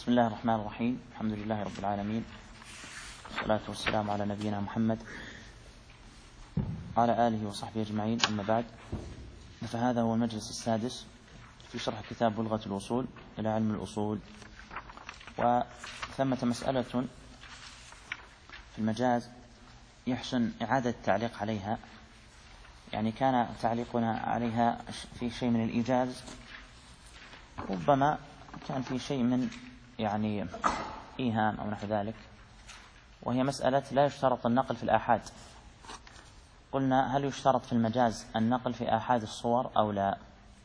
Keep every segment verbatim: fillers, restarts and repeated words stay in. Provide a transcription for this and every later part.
بسم الله الرحمن الرحيم. الحمد لله رب العالمين، والصلاة والسلام على نبينا محمد وعلى آله وصحبه أجمعين، أما بعد، فهذا هو المجلس السادس في شرح كتاب بلغة الوصول إلى علم الأصول. وثمة مسألة في المجاز يحسن إعادة التعليق عليها، يعني كان تعليقنا عليها في شيء من الإيجاز، ربما كان في شيء من يعني إيهام أو نحو ذلك، وهي مسألة لا يشترط النقل في الآحاد. قلنا هل يشترط في المجاز النقل في آحاد الصور أو لا؟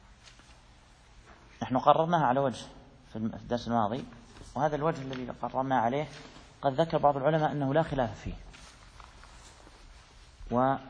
نحن قررناها على وجه في الدرس الماضي، وهذا الوجه الذي قررنا عليه قد ذكر بعض العلماء أنه لا خلاف فيه. وما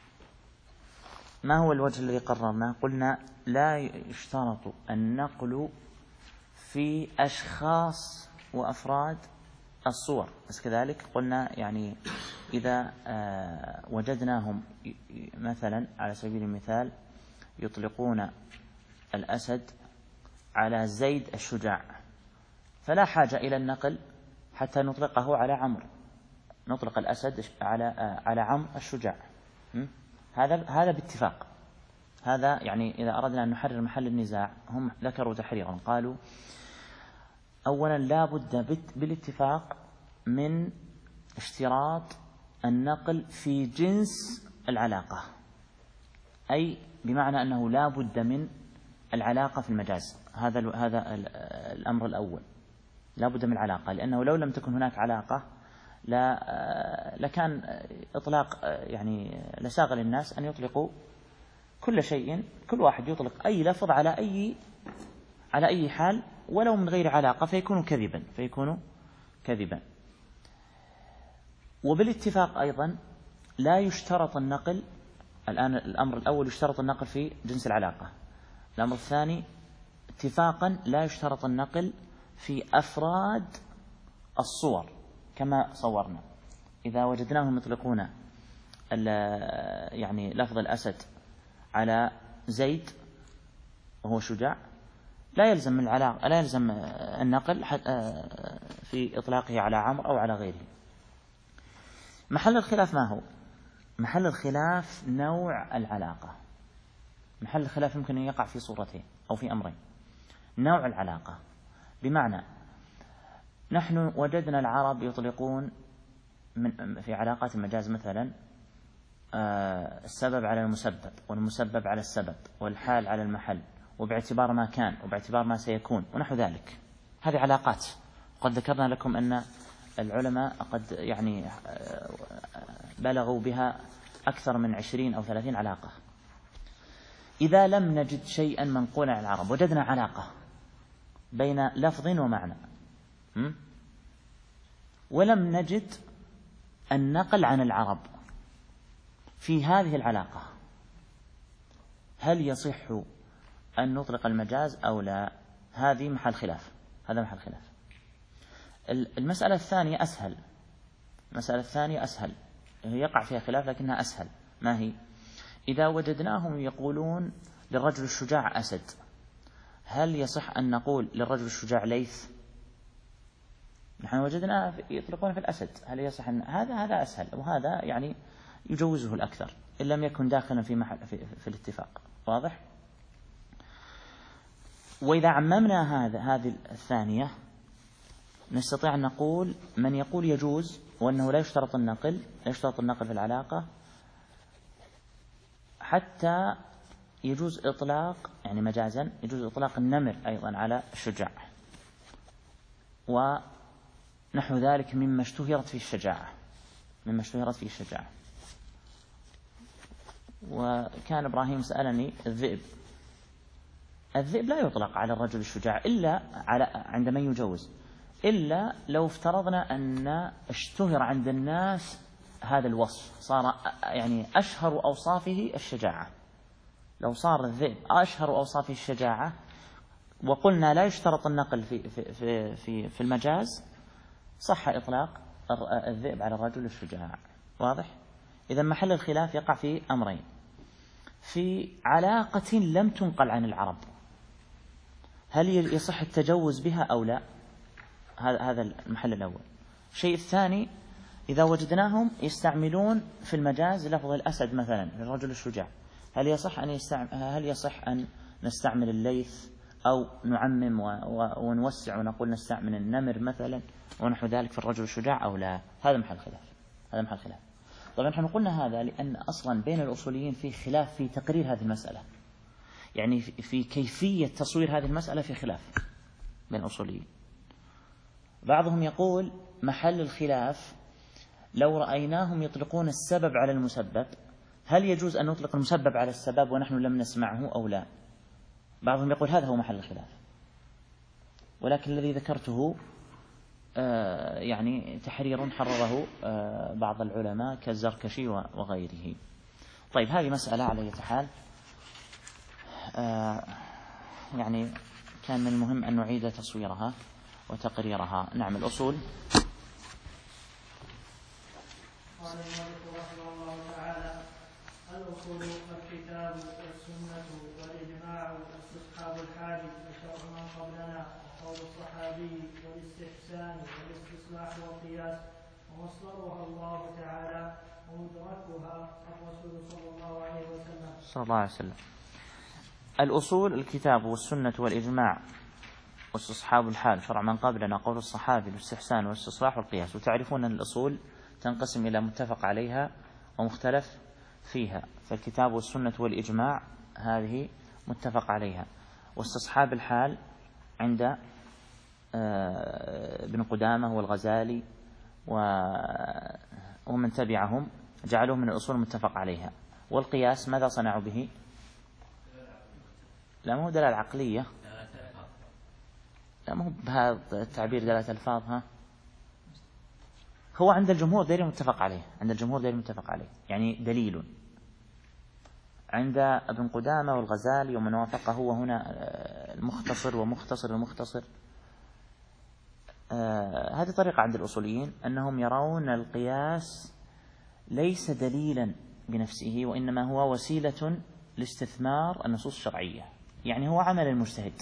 هو الوجه الذي قررناه؟ قلنا لا يشترط النقل في أشخاص وأفراد الصور، بس كذلك قلنا يعني إذا وجدناهم مثلا على سبيل المثال يطلقون الأسد على زيد الشجاع، فلا حاجة إلى النقل حتى نطلقه على عمرو، نطلق الأسد على على عمرو الشجاع. هذا هذا باتفاق. هذا يعني إذا أردنا أن نحرر محل النزاع، هم ذكروا تحريرا، قالوا أولا لا بد بالاتفاق من اشتراط النقل في جنس العلاقة، أي بمعنى أنه لا بد من العلاقة في المجاز. هذا هذا الأمر الأول، لا بد من العلاقة، لأنه لو لم تكن هناك علاقة لا لكان إطلاق يعني لساغ الناس أن يطلقوا كل شيء، كل واحد يطلق أي لفظ على أي على أي حال ولو من غير علاقة، فيكون كذبا فيكون كذبا. وبالاتفاق أيضا لا يشترط النقل. الآن الأمر الأول يشترط النقل في جنس العلاقة، الأمر الثاني اتفاقا لا يشترط النقل في أفراد الصور كما صورنا. إذا وجدناهم يطلقون يعني لفظ الأسد على زيد وهو شجاع، لا يلزم من العلاقة لا يلزم النقل في إطلاقه على عمرو أو على غيره. محل الخلاف ما هو؟ محل الخلاف نوع العلاقة. محل الخلاف يمكن أن يقع في صورتين أو في أمرين. نوع العلاقة بمعنى نحن وجدنا العرب يطلقون من في علاقات المجاز مثلا السبب على المسبب، والمسبب على السبب، والحال على المحل، وباعتبار ما كان وباعتبار ما سيكون ونحو ذلك. هذه علاقات قد ذكرنا لكم أن العلماء قد يعني بلغوا بها أكثر من عشرين أو ثلاثين علاقة. إذا لم نجد شيئا منقولا عن العرب، وجدنا علاقة بين لفظ ومعنى ولم نجد النقل عن العرب في هذه العلاقة، هل يصح أن نطلق المجاز أو لا؟ هذه محل خلاف، هذا محل خلاف. المسألة الثانية أسهل، المسألة الثانية أسهل، يقع فيها خلاف لكنها أسهل. ما هي؟ إذا وجدناهم يقولون للرجل الشجاع أسد، هل يصح أن نقول للرجل الشجاع ليث؟ نحن وجدنا يطلقون في الأسد، هل يصح أن هذا هذا أسهل، وهذا يعني يجوزه الأكثر إن لم يكن داخلا في محل في, في الاتفاق. واضح؟ وإذا عممنا هذا هذه الثانية نستطيع أن نقول من يقول يجوز وأنه لا يشترط النقل، لا يشترط النقل في العلاقة، حتى يجوز إطلاق يعني مجازا يجوز إطلاق النمر أيضا على الشجاع، ونحو ذلك مما اشتهرت فيه الشجاعة، مما اشتهرت فيه الشجاعة. وكان إبراهيم سألني الذئب، الذئب لا يطلق على الرجل الشجاع إلا على عند من يجوز، إلا لو افترضنا أن اشتهر عند الناس هذا الوصف، صار يعني أشهر أوصافه الشجاعة. لو صار الذئب أشهر أوصافه الشجاعة وقلنا لا يشترط النقل في في في في, في المجاز، صح إطلاق الذئب على الرجل الشجاع. واضح؟ إذا محل الخلاف يقع في أمرين: في علاقة لم تنقل عن العرب، هل يصح التجوز بها أو لا؟ هذا هذا المحل الأول. الشيء الثاني، إذا وجدناهم يستعملون في المجاز لفظ الأسد مثلا الرجل الشجاع، هل يصح أن يستعمل هل يصح أن نستعمل الليث أو نعمم ونوسع ونقول نستعمل النمر مثلا ونحو ذلك في الرجل الشجاع أو لا؟ هذا محل خلاف. هذا محل خلاف. طبعا نحن قلنا هذا لأن أصلا بين الأصوليين في خلاف في تقرير هذه المسألة، يعني في كيفية تصوير هذه المسألة في خلاف بين الأصوليين. بعضهم يقول محل الخلاف لو رأيناهم يطلقون السبب على المسبب، هل يجوز أن نطلق المسبب على السبب ونحن لم نسمعه أو لا؟ بعضهم يقول هذا هو محل الخلاف، ولكن الذي ذكرته آه يعني تحرير حرره آه بعض العلماء كالزركشي وغيره. طيب هذه مسألة على أي حال آه يعني كان من المهم أن نعيد تصويرها وتقريرها. نعم الأصول. قال المؤلف رحمه الله تعالى: الأصول الكتاب والسنة والإجماع واستصحاب الحاج وشرع من قبلنا وقول الصحابي والاستحسان والاستصلاح والقياس ومصدرها الله تعالى ومدركها الرسول صلى الله عليه وسلم صلى الله عليه وسلم. الأصول الكتاب والسنة والإجماع واستصحاب الحال شرع من قبلنا قول الصحابي والاستحسان والاستصلاح والقياس. وتعرفون أن الأصول تنقسم إلى متفق عليها ومختلف فيها، فالكتاب والسنة والإجماع هذه متفق عليها، واستصحاب الحال عند ابن قدامة والغزالي ومن تبعهم جعلوه من الأصول متفق عليها. والقياس ماذا صنعوا به؟ لا مو دلالة عقلية، لا مو بهذا التعبير دلالة الفاظ، ها هو عند الجمهور دليل متفق عليه، عند الجمهور دليل متفق عليه يعني دليل. عند ابن قدامة والغزالي ومن وافقه وهنا المختصر ومختصر المختصر آه هذه طريقة عند الأصوليين أنهم يرون القياس ليس دليلا بنفسه وإنما هو وسيلة لاستثمار النصوص الشرعية، يعني هو عمل المجتهد.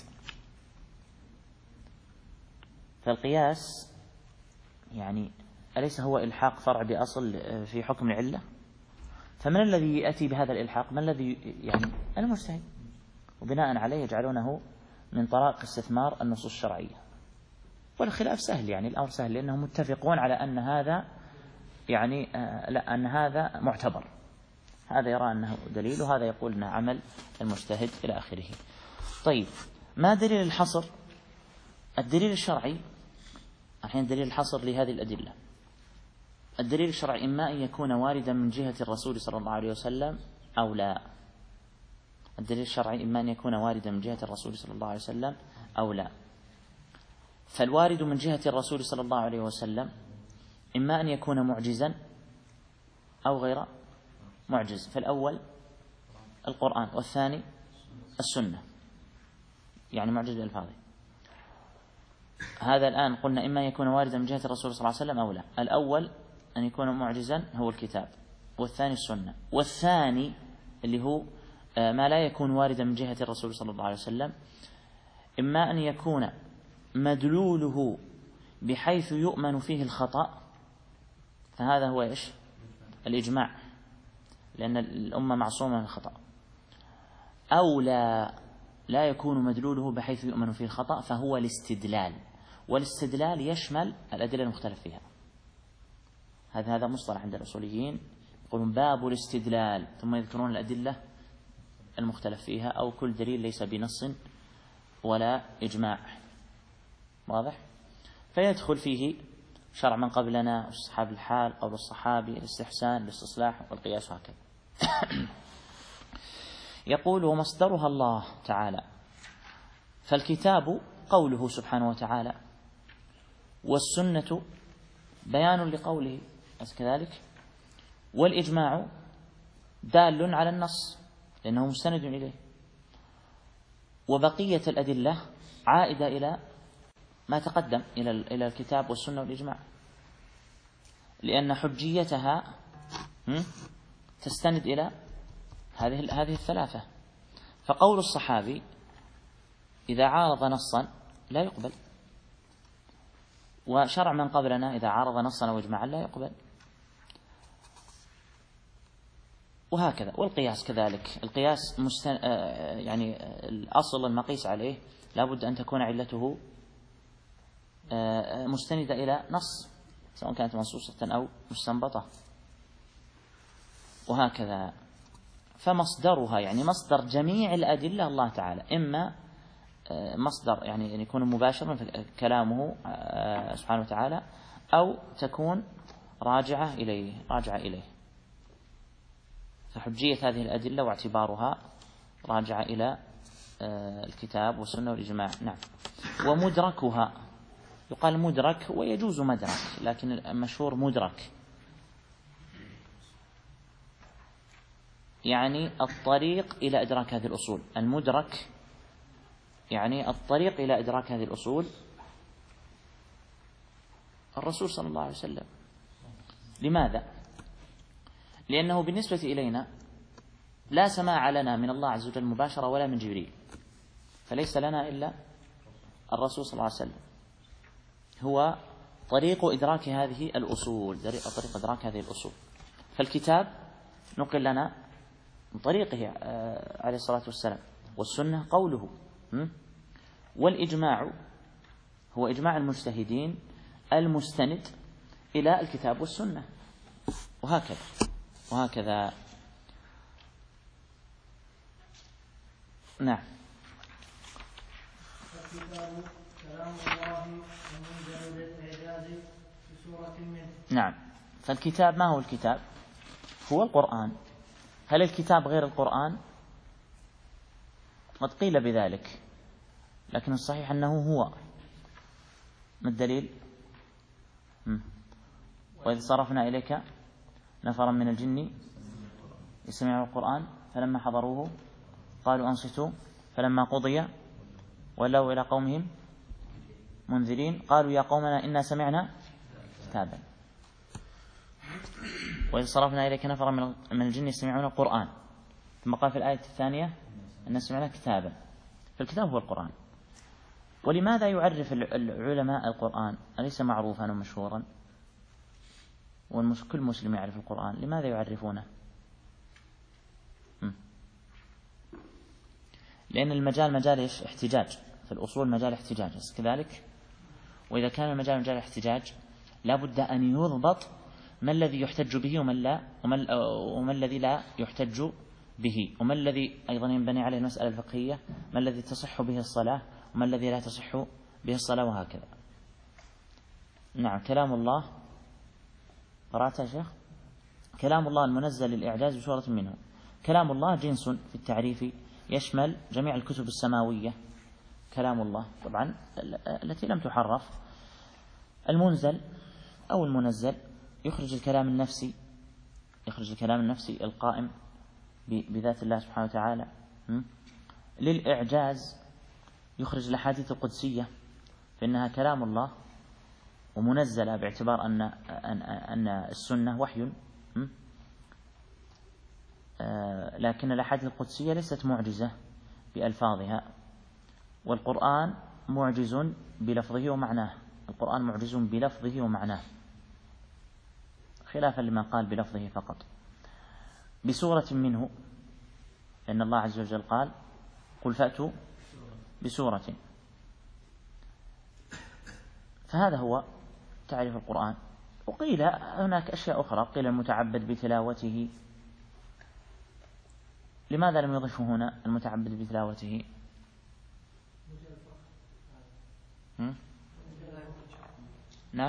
فالقياس يعني أليس هو إلحاق فرع بأصل في حكم العلة؟ فمن الذي يأتي بهذا الإلحاق؟ من الذي يعني المجتهد، وبناء عليه يجعلونه من طرائق استثمار النصوص الشرعية. والخلاف سهل، يعني الأمر سهل لأنهم متفقون على أن هذا يعني آه لا أن هذا معتبر، هذا يرى أنه دليل وهذا يقول أنه عمل المجتهد إلى آخره. طيب ما دليل الحصر؟ الدليل الشرعي الحين دليل الحصر لهذه الأدلة. الدليل الشرعي إما أن يكون واردا من جهة الرسول صلى الله عليه وسلم أو لا. الدليل الشرعي إما أن يكون واردا من جهة الرسول صلى الله عليه وسلم أو لا. فالوارد من جهة الرسول صلى الله عليه وسلم إما أن يكون معجزا أو غير معجز، فالأول القرآن والثاني السنة، يعني معجز الألفاظ. هذا الآن قلنا إما يكون واردا من جهة الرسول صلى الله عليه وسلم أو لا. الأول أن يكون معجزا هو الكتاب، والثاني السنة. والثاني اللي هو ما لا يكون واردا من جهة الرسول صلى الله عليه وسلم إما أن يكون مدلوله بحيث يؤمن فيه الخطأ، فهذا هو إيش؟ الإجماع، لأن الأمة معصومة من الخطأ. أو لا لا يكون مدلوله بحيث يؤمن فيه الخطأ، فهو الاستدلال. والاستدلال يشمل الأدلة المختلف فيها. هذا هذا مصطلح عند الأصوليين، يقولون باب الاستدلال، ثم يذكرون الأدلة المختلف فيها أو كل دليل ليس بنص ولا إجماع. واضح؟ فيدخل فيه شرع من قبلنا، أصحاب الحال، قول الصحابي، الاستحسان، الاستصلاح والقياس وهكذا. يقول ومصدرها الله تعالى، فالكتاب قوله سبحانه وتعالى، والسنة بيان لقوله كذلك، والإجماع دال على النص لأنه مستند إليه، وبقية الأدلة عائدة إلى ما تقدم إلى إلى الكتاب والسنة والإجماع، لأن حجيتها تستند إلى هذه هذه الثلاثة. فقول الصحابي إذا عارض نصا لا يقبل، وشرع من قبلنا إذا عارض نصا أو إجماعا لا يقبل، وهكذا. والقياس كذلك، القياس مستن... يعني الأصل المقيس عليه لا بد أن تكون علته مستندة إلى نص، سواء كانت منصوصة أو مستنبطة، وهكذا. فمصدرها يعني مصدر جميع الأدلة الله تعالى، إما مصدر يعني يكون مباشرا في كلامه سبحانه وتعالى، أو تكون راجعة إليه راجعة إليه فحجية هذه الأدلة واعتبارها راجعة إلى الكتاب والسنة والإجماع. نعم. ومدركها يقال مدرك ويجوز مدرك، لكن المشهور مدرك، يعني الطريق إلى إدراك هذه الأصول. المدرك يعني الطريق إلى إدراك هذه الأصول الرسول صلى الله عليه وسلم. لماذا؟ لأنه بالنسبة إلينا لا سماع لنا من الله عز وجل مباشرة ولا من جبريل، فليس لنا إلا الرسول صلى الله عليه وسلم، هو طريق إدراك هذه الأصول، طريق إدراك هذه الأصول. فالكتاب نقل لنا من طريقه عليه الصلاة والسلام، والسنة قوله، والإجماع هو إجماع المجتهدين المستند إلى الكتاب والسنة، وهكذا وهكذا. نعم. الكتاب كلام الله المنزل للإعجاز بسورة منه. نعم. فالكتاب ما هو الكتاب؟ هو القرآن. هل الكتاب غير القرآن؟ قد قيل بذلك، لكن الصحيح أنه هو. ما الدليل؟ وإذ صرفنا إليك نفرا من الجن يستمعون القرآن فلما حضروه قالوا أنصتوا فلما قضي ولوا إلى قومهم منذرين قالوا يا قومنا إنا سمعنا كتابا. وإذ صرفنا إليك نفرا من الجن يستمعون القرآن، ثم قال في الآية الثانية أن سمعنا كتابا. فالكتاب هو القرآن. ولماذا يعرف العلماء القرآن؟ أليس معروفا ومشهورا وكل مسلم يعرف القرآن؟ لماذا يعرفونه؟ لأن المجال مجال احتجاج، في الأصول مجال احتجاج كذلك. وإذا كان المجال مجال احتجاج لا بد أن يضبط ما الذي يحتج به وما لا وما الذي لا يحتج به، وما الذي أيضا ينبني عليه المسألة الفقهية، ما الذي تصح به الصلاة وما الذي لا تصح به الصلاة، وهكذا. نعم. كلام الله قرأت يا شيخ؟ كلام الله المنزل للإعجاز بسورة منه. كلام الله جنس في التعريف يشمل جميع الكتب السماوية، كلام الله طبعا التي لم تحرف. المنزل أو المنزل يخرج الكلام النفسي، يخرج الكلام النفسي القائم بذات الله سبحانه وتعالى. للإعجاز يخرج الأحاديث القدسية، فإنها كلام الله ومنزلة باعتبار أن أن السنة وحي، لكن الأحاديث القدسية ليست معجزة بألفاظها، والقرآن معجز بلفظه ومعناه. القرآن معجز بلفظه ومعناه، خلافا لما قال بلفظه فقط. بسورة منه، لأن الله عز وجل قال قل فأتوا بسورة، فهذا هو تعريف القرآن. وقيل هناك أشياء أخرى، قيل المتعبد بتلاوته. لماذا لم يضفه هنا المتعبد بتلاوته؟ نعم.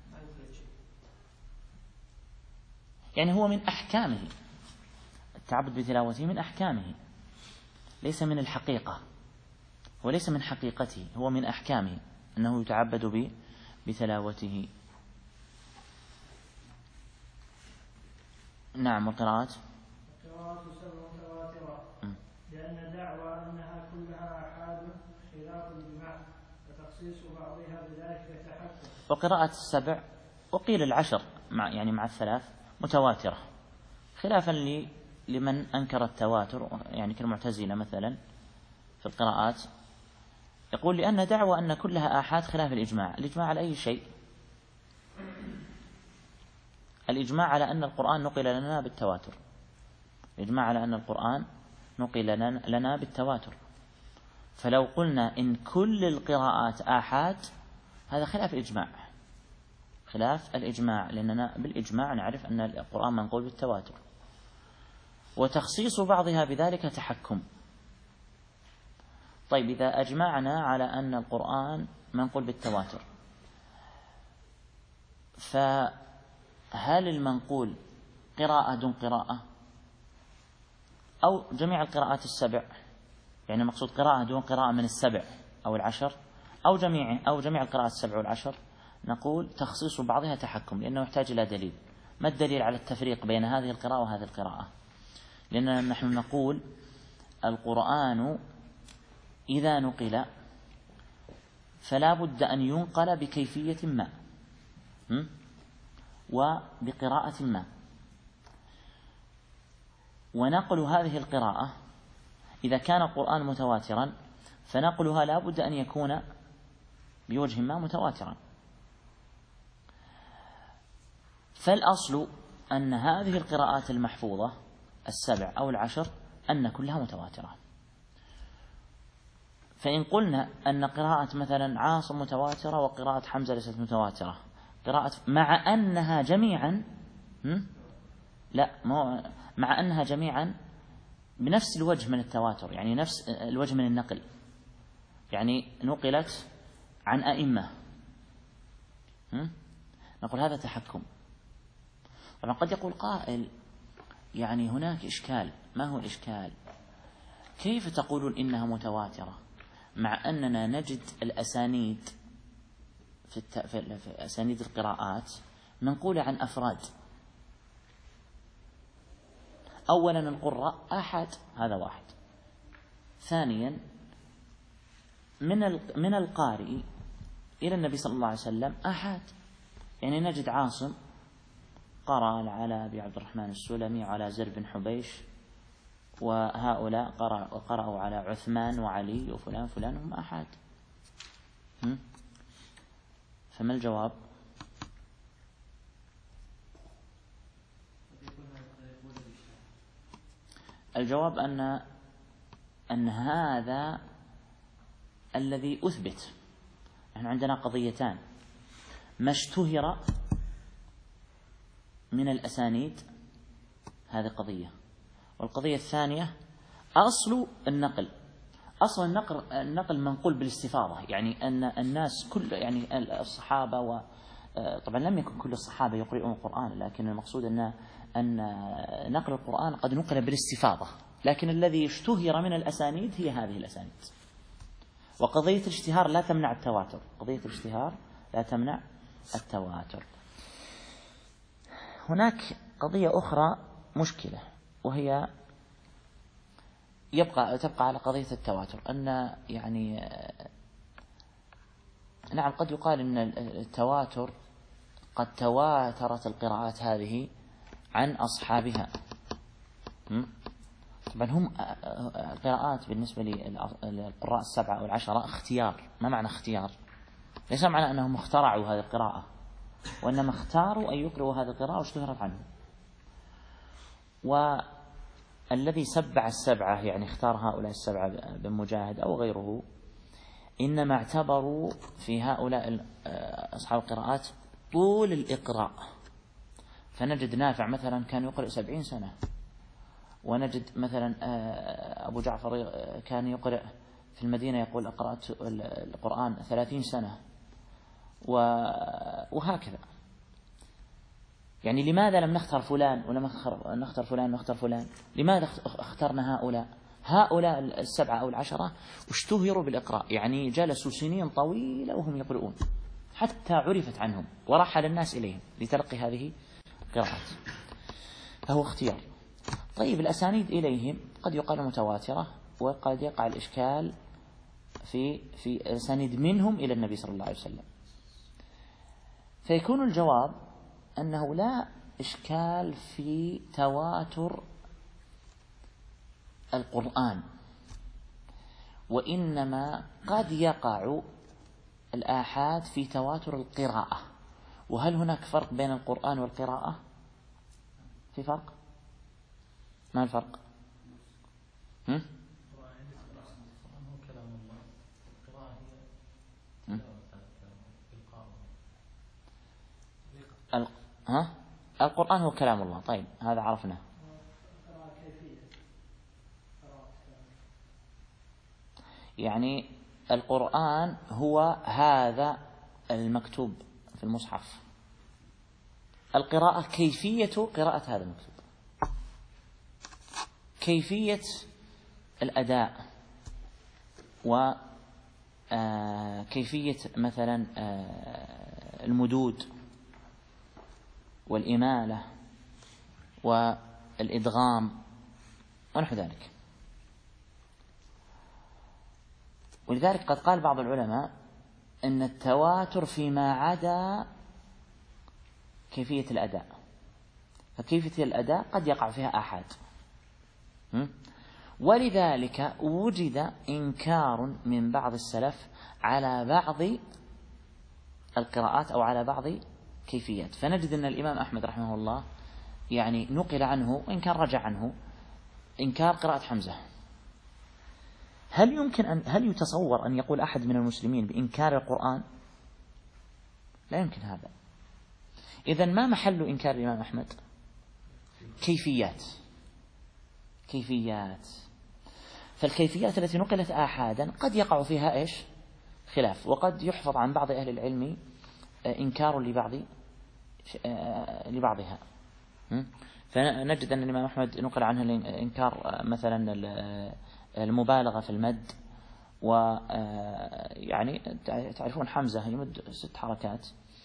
يعني هو من أحكامه، التعبد بتلاوته من أحكامه، ليس من الحقيقة، وليس من حقيقته، هو من أحكامه أنه يتعبد بتلاوته. نعم. وقراءات القراءات سبع متواترة، لأن دعوى أنها كلها آحاد خلاف الإجماع، وتخصيص بعضها بذلك يتحقق. وقراءة السبع وقيل العشر مع يعني مع الثلاث متواترة، خلافا لي لمن أنكر التواتر، يعني كالمعتزلة مثلا في القراءات، يقول لأن دعوى أن كلها آحاد خلاف الإجماع. الإجماع على أي شيء؟ الإجماع على أن القرآن نقل لنا بالتواتر، الإجماع على أن القرآن نقل لنا بالتواتر. فلو قلنا إن كل القراءات آحاد هذا خلاف الإجماع، خلاف الإجماع، لأننا بالإجماع نعرف أن القرآن منقول بالتواتر، وتخصيص بعضها بذلك تحكم. طيب إذا أجمعنا على أن القرآن منقول بالتواتر، فهل المنقول قراءة دون قراءة أو جميع القراءات السبع؟ يعني مقصود قراءة دون قراءة من السبع أو العشر، أو جميع أو جميع القراءات السبع والعشر؟ نقول تخصيص بعضها تحكم، لأنه يحتاج إلى دليل. ما الدليل على التفريق بين هذه القراءة وهذه القراءة؟ لأننا نحن نقول القرآن إذا نقل فلا بد أن ينقل بكيفية ما وبقراءة ما، ونقل هذه القراءة إذا كان القرآن متواترا فنقلها لا بد أن يكون بوجه ما متواترا. فالأصل أن هذه القراءات المحفوظة السبع أو العشر أن كلها متواترة. فإن قلنا أن قراءة مثلا عاصم متواترة وقراءة حمزة ليست متواترة، قراءة مع أنها جميعا لا مع أنها جميعا بنفس الوجه من التواتر، يعني نفس الوجه من النقل، يعني نقلت عن أئمة، نقول هذا تحكم. طبعا قد يقول قائل يعني هناك إشكال. ما هو الإشكال؟ كيف تقولون إنها متواترة مع أننا نجد الأسانيد في, الت... في أسانيد القراءات منقولة عن أفراد؟ أولا القراء أحد، هذا واحد. ثانيا من ال... من القارئ إلى النبي صلى الله عليه وسلم أحد، يعني نجد عاصم قرأ على أبي عبد الرحمن السلمي وعلى زر بن حبيش، وهؤلاء قرأوا على عثمان وعلي وفلان فلان، هم أحد. فما الجواب؟ الجواب أن أن هذا الذي أثبت. نحن عندنا قضيتان: ما اشتهر من الأسانيد، هذه قضية، والقضية الثانية أصل النقل. أصل النقل النقل منقول بالاستفاضة، يعني أن الناس كل يعني الصحابة، وطبعا لم يكن كل الصحابة يقرؤون القرآن، لكن المقصود أن أن نقل القرآن قد نقل بالاستفاضة، لكن الذي اشتهر من الأسانيد هي هذه الأسانيد. وقضية الاشتهار لا تمنع التواتر، قضية الاشتهار لا تمنع التواتر. هناك قضية أخرى مشكلة، وهي يبقى تبقى على قضية التواتر، أن يعني نعم قد يقال أن التواتر قد تواترت القراءات هذه عن أصحابها. طبعا هم قراءات بالنسبة للقراء السبعة أو العشرة اختيار. ما معنى اختيار؟ ليس معنى أنهم اخترعوا هذه القراءة، وإنما اختاروا أن يقرأوا هذه القراءة واشتهرت عنهم. والذي سبع السبعة، يعني اختار هؤلاء السبعة بن مجاهد أو غيره، إنما اعتبروا في هؤلاء أصحاب القراءات طول الإقراء. فنجد نافع مثلا كان يقرأ سبعين سنة، ونجد مثلا أبو جعفر كان يقرأ في المدينة يقول قرأت القرآن ثلاثين سنة، وهكذا. يعني لماذا لم نختار فلان ولم نختار فلان ونختار فلان؟ لماذا اخترنا هؤلاء؟ هؤلاء السبعة أو العشرة اشتهروا بالإقراء، يعني جلسوا سنين طويلة وهم يقرؤون حتى عرفت عنهم ورحل الناس إليهم لتلقي هذه القراءات، فهو اختيار. طيب الأسانيد إليهم قد يقال متواترة، وقد يقع الإشكال في في أسانيد منهم إلى النبي صلى الله عليه وسلم. فيكون الجواب أنه لا إشكال في تواتر القرآن، وإنما قد يقع الآحاد في تواتر القراءة. وهل هناك فرق بين القرآن والقراءة؟ في فرق؟ ما الفرق؟ هم؟ ال... ها؟ القرآن هو كلام الله. طيب هذا عرفنا. يعني القرآن هو هذا المكتوب في المصحف، القراءة كيفية قراءة هذا المكتوب، كيفية الأداء، وكيفية مثلا المدود والإمالة والإدغام ونحو ذلك. ولذلك قد قال بعض العلماء أن التواتر فيما عدا كيفية الأداء، فكيفية الأداء قد يقع فيها آحاد، ولذلك وجد إنكار من بعض السلف على بعض القراءات أو على بعض كيفيات. فنجد أن الإمام أحمد رحمه الله يعني نقل عنه وإن كان رجع عنه إنكار قراءة حمزة. هل يمكن أن هل يتصور أن يقول أحد من المسلمين بإنكار القرآن؟ لا يمكن هذا. إذن ما محل إنكار الإمام أحمد؟ كيفيات كيفيات فالكيفيات التي نقلت آحادا قد يقع فيها إيش؟ خلاف، وقد يحفظ عن بعض أهل العلم إنكار لبعض لبعضها. فنجد أن الإمام أحمد نقل عنه الإنكار مثلا المبالغة في المد، ويعني تعرفون حمزة يمد ست حركات،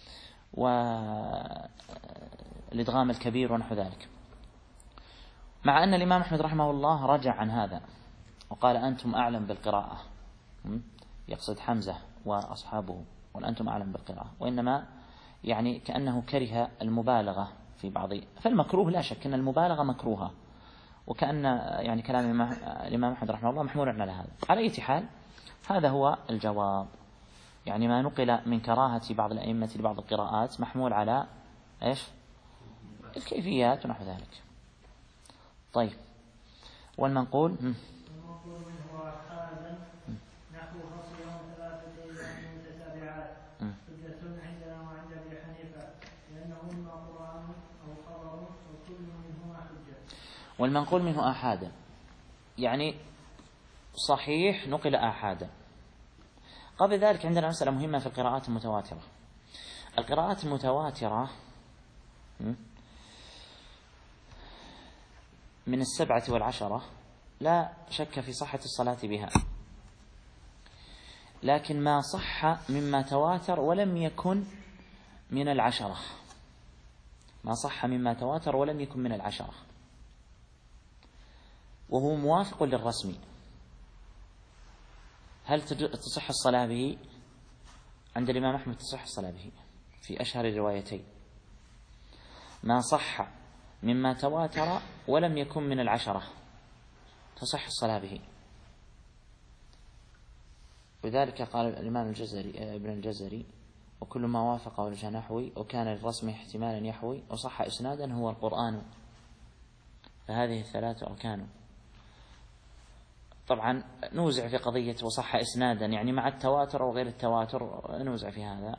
والإدغام الكبير ونحو ذلك، مع أن الإمام أحمد رحمه الله رجع عن هذا وقال أنتم أعلم بالقراءة، يقصد حمزة وأصحابه، وأنتم أعلم بالقراءة، وإنما يعني كأنه كره المبالغة في بعض. فالمكروه لا شك أن المبالغة مكروهة، وكأن يعني كلام الإمام أحمد رحمه الله محمول على هذا. على أي حال هذا هو الجواب، يعني ما نقل من كراهة بعض الأئمة لبعض القراءات محمول على إيش؟ الكيفيات ونحو ذلك. طيب والمنقول المنقول منه أحادا نحو فصل يوم ثلاثة أيام متتابعات حجة عندنا وعند أبي حنيفة، لأنه إما قرآن أو خبر وكل منهما حجة. والمنقول منه آحادا يعني صحيح نقل آحادا. قبل ذلك عندنا مسألة مهمة في القراءات المتواترة. القراءات المتواترة من السبعة والعشرة لا شك في صحة الصلاة بها، لكن ما صح مما تواتر ولم يكن من العشرة، ما صح مما تواتر ولم يكن من العشرة وهو موافق للرسم، هل تصح الصلاة به؟ عند الإمام أحمد تصح الصلاة به في أشهر الروايتين. ما صح مما تواتر ولم يكن من العشرة تصح الصلاة به، وذلك قال الإمام الجزري ابن الجزري وكل ما وافق وجه نحوي وكان للرسم احتمالا يحوي وصح إسنادا هو القرآن، فهذه الثلاث أركان. طبعا نوزع في قضية وصح إسنادا يعني مع التواتر أو غير التواتر، نوزع في هذا.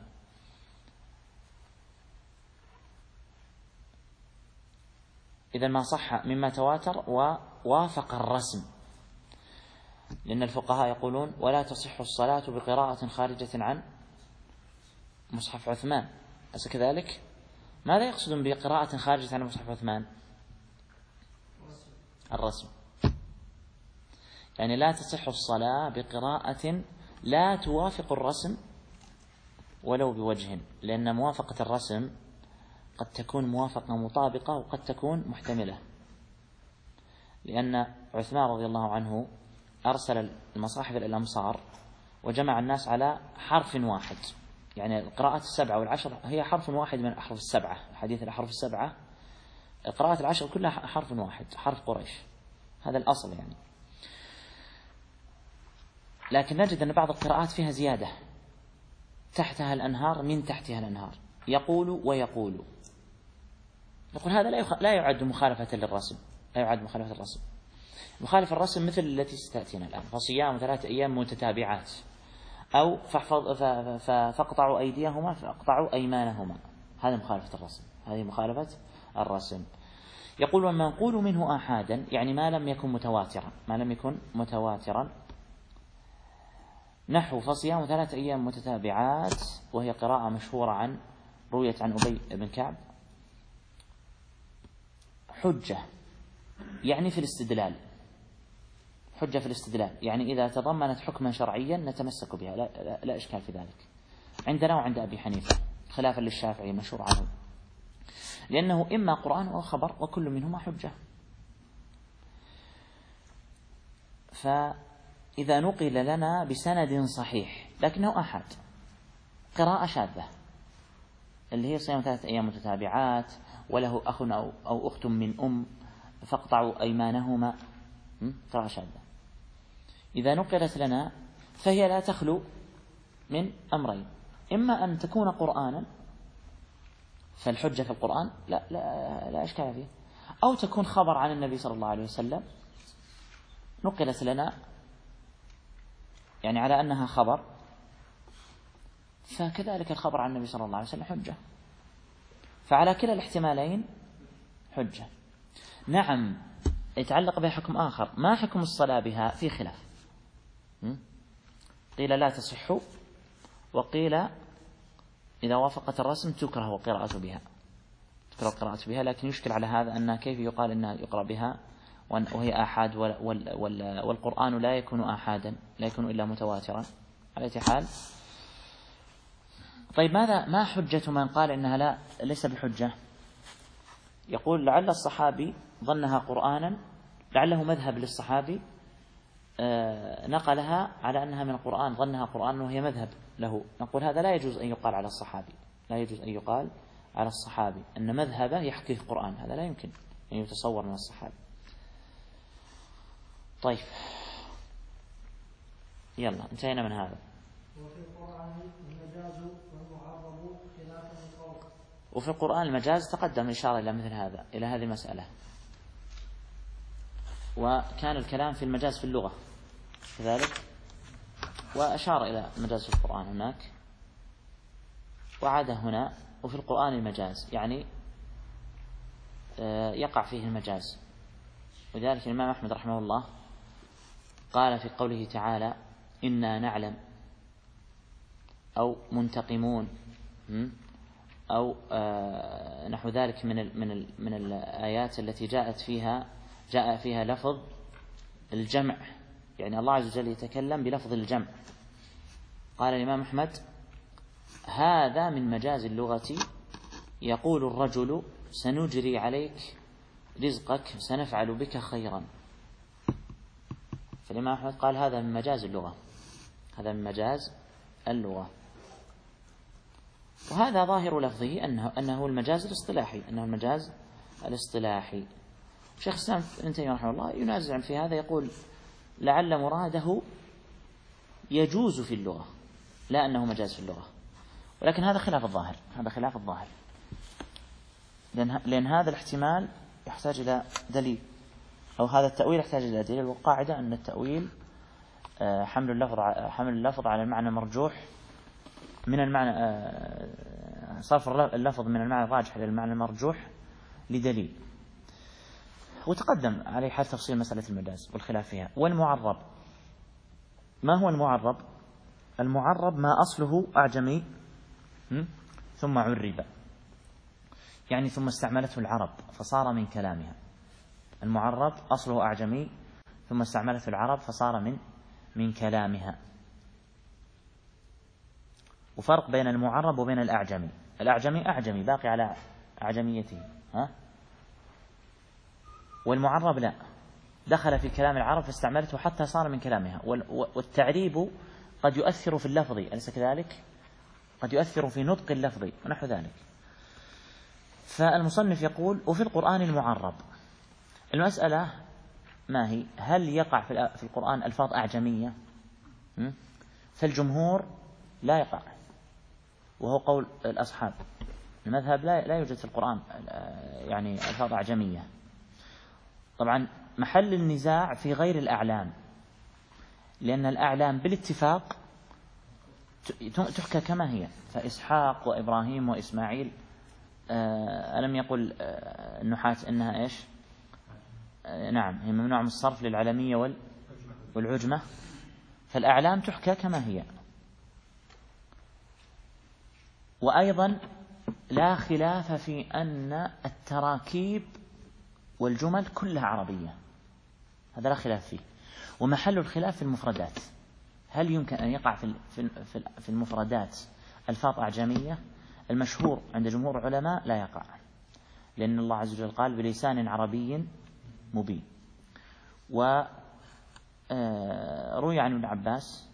إذا ما صح مما تواتر ووافق الرسم، لأن الفقهاء يقولون ولا تصح الصلاة بقراءة خارجة عن مصحف عثمان، أليس كذلك؟ ماذا يقصدون بقراءة خارجة عن مصحف عثمان؟ الرسم، يعني لا تصح الصلاة بقراءة لا توافق الرسم ولو بوجه، لأن موافقة الرسم قد تكون موافقة مطابقة وقد تكون محتملة، لأن عثمان رضي الله عنه أرسل المصاحف إلى الأمصار وجمع الناس على حرف واحد، يعني القراءات السبعة والعشر هي حرف واحد من الأحرف السبعة، حديث الأحرف السبعة القراءات العشر كلها حرف واحد، حرف قريش، هذا الأصل يعني. لكن نجد أن بعض القراءات فيها زيادة، تحتها الأنهار من تحتها الأنهار، يقول ويقول، نقول هذا لا لا يعد مخالفة للرسم، لا يعد مخالفة الرسم. مخالف الرسم مثل التي ستأتينا الآن، فصيام ثلاثة أيام متتابعات، أو فاحفظ فاقطعوا أيديهما فاقطعوا أيمانهما، هذا مخالفة الرسم، هذه مخالفة الرسم. يقول والمنقول منه آحادا، يعني ما لم يكن متواترا، ما لم يكن متواترا، نحو فصيام ثلاثة أيام متتابعات، وهي قراءة مشهورة عن رويت عن أبي بن كعب، حجة يعني في الاستدلال، حجة في الاستدلال، يعني إذا تضمنت حكما شرعيا نتمسك بها، لا, لا, لا إشكال في ذلك، عندنا وعند أبي حنيفة خلافا للشافعي مشهور عنه، لأنه إما قرآن أو خبر وكل منهما حجة. فإذا نقل لنا بسند صحيح لكنه أحد قراءة شاذة اللي هي صيام ثلاثة أيام متتابعات وله أخ أو, أو أخت من أم فاقطعوا أيمانهما، قراءة شاذة، إذا نقلت لنا فهي لا تخلو من أمرين، إما أن تكون قرآنا فالحجة في القرآن لا, لا, لا أشكال فيه، أو تكون خبر عن النبي صلى الله عليه وسلم نقلت لنا يعني على أنها خبر، فكذلك الخبر عن النبي صلى الله عليه وسلم حجة، فعلى كلا الاحتمالين حجة. نعم يتعلق بها حكم آخر، ما حكم الصلاة بها؟ في خلاف، قيل لا تصح، وقيل إذا وافقت الرسم تكره قراءة بها، تكره قراءة بها، لكن يشكل على هذا أن كيف يقال أنها يقرأ بها وهي آحاد، والقرآن لا يكون آحادا، لا يكون إلا متواترا على أي حال. طيب ماذا ما حجة من قال إنها لا ليس بحجة؟ يقول لعل الصحابي ظنها قرآنا، لعله مذهب للصحابي نقلها على أنها من القرآن، ظنها قرآن وهي مذهب له، نقول هذا لا يجوز أن يقال على الصحابي، لا يجوز أن يقال على الصحابي أن مذهبه يحكي القرآن، هذا لا يمكن أن يتصور من الصحابي. طيب يلا انتهينا من هذا. وفي القرآن المجاز والمعرب خلاف القول. وفي القرآن المجاز تقدم الإشارة إلى مثل هذا، إلى هذه المسألة، وكان الكلام في المجاز في اللغة كذلك، وأشار إلى المجاز في القرآن هناك، وعاد هنا. وفي القرآن المجاز يعني يقع فيه المجاز، ولذلك الإمام أحمد رحمه الله قال في قوله تعالى إنا نعلم أو منتقمون أو نحو ذلك من ال من ال من الآيات التي جاءت فيها جاء فيها لفظ الجمع، يعني الله عز وجل يتكلم بلفظ الجمع. قال الإمام أحمد هذا من مجاز اللغة، يقول الرجل سنجري عليك رزقك سنفعل بك خيرا، فالإمام أحمد قال هذا من مجاز اللغة، هذا من مجاز اللغة. وهذا ظاهر لفظه أنه, أنه المجاز الاصطلاحي، أنه المجاز الاصطلاحي. شيخ الإسلام ابن تيمية رحمه الله ينازع في هذا، يقول لعل مراده يجوز في اللغة لا أنه مجاز في اللغة، ولكن هذا خلاف الظاهر، هذا خلاف الظاهر، لأن, لأن هذا الاحتمال يحتاج إلى دليل، أو هذا التأويل يحتاج إلى دليل. والقاعدة أن التأويل حمل اللفظ حمل اللفظ على المعنى المرجوح من المعنى، صرف اللفظ من المعنى الراجح إلى المعنى المرجوح لدليل. وتقدم عليه حال تفصيل مسألة المجاز والخلاف فيها. والمعرب، ما هو المعرب؟ المعرب ما أصله أعجمي ثم عرب، يعني ثم استعملته العرب فصار من كلامها. المعرب أصله أعجمي ثم استعملته العرب فصار من من كلامها. وفرق بين المعرب وبين الأعجمي، الأعجمي أعجمي باقي على أعجميته، ها؟ والمعرب لا، دخل في كلام العرب فاستعملته حتى صار من كلامها. والتعريب قد يؤثر في اللفظ، أليس كذلك؟ قد يؤثر في نطق اللفظ ونحو ذلك. فالمصنف يقول وفي القرآن المعرب، المسألة ما هي؟ هل يقع في القرآن ألفاظ أعجمية؟ فالجمهور لا يقع، وهو قول الأصحاب، المذهب لا لا يوجد في القرآن يعني ألفاظ أعجمية. طبعا محل النزاع في غير الأعلام، لأن الأعلام بالاتفاق تحكى كما هي، فإسحاق وإبراهيم وإسماعيل ألم يقل النحاة أنها إيش؟ نعم، هي ممنوع من الصرف للعلمية والعجمة، فالأعلام تحكى كما هي. وأيضا لا خلاف في أن التراكيب والجمل كلها عربية، هذا لا خلاف فيه. ومحل الخلاف في المفردات، هل يمكن أن يقع في المفردات ألفاظ أعجمية؟ المشهور عند جمهور العلماء لا يقع، لأن الله عز وجل قال بلسان عربي مبين. وروي عن ابن عباس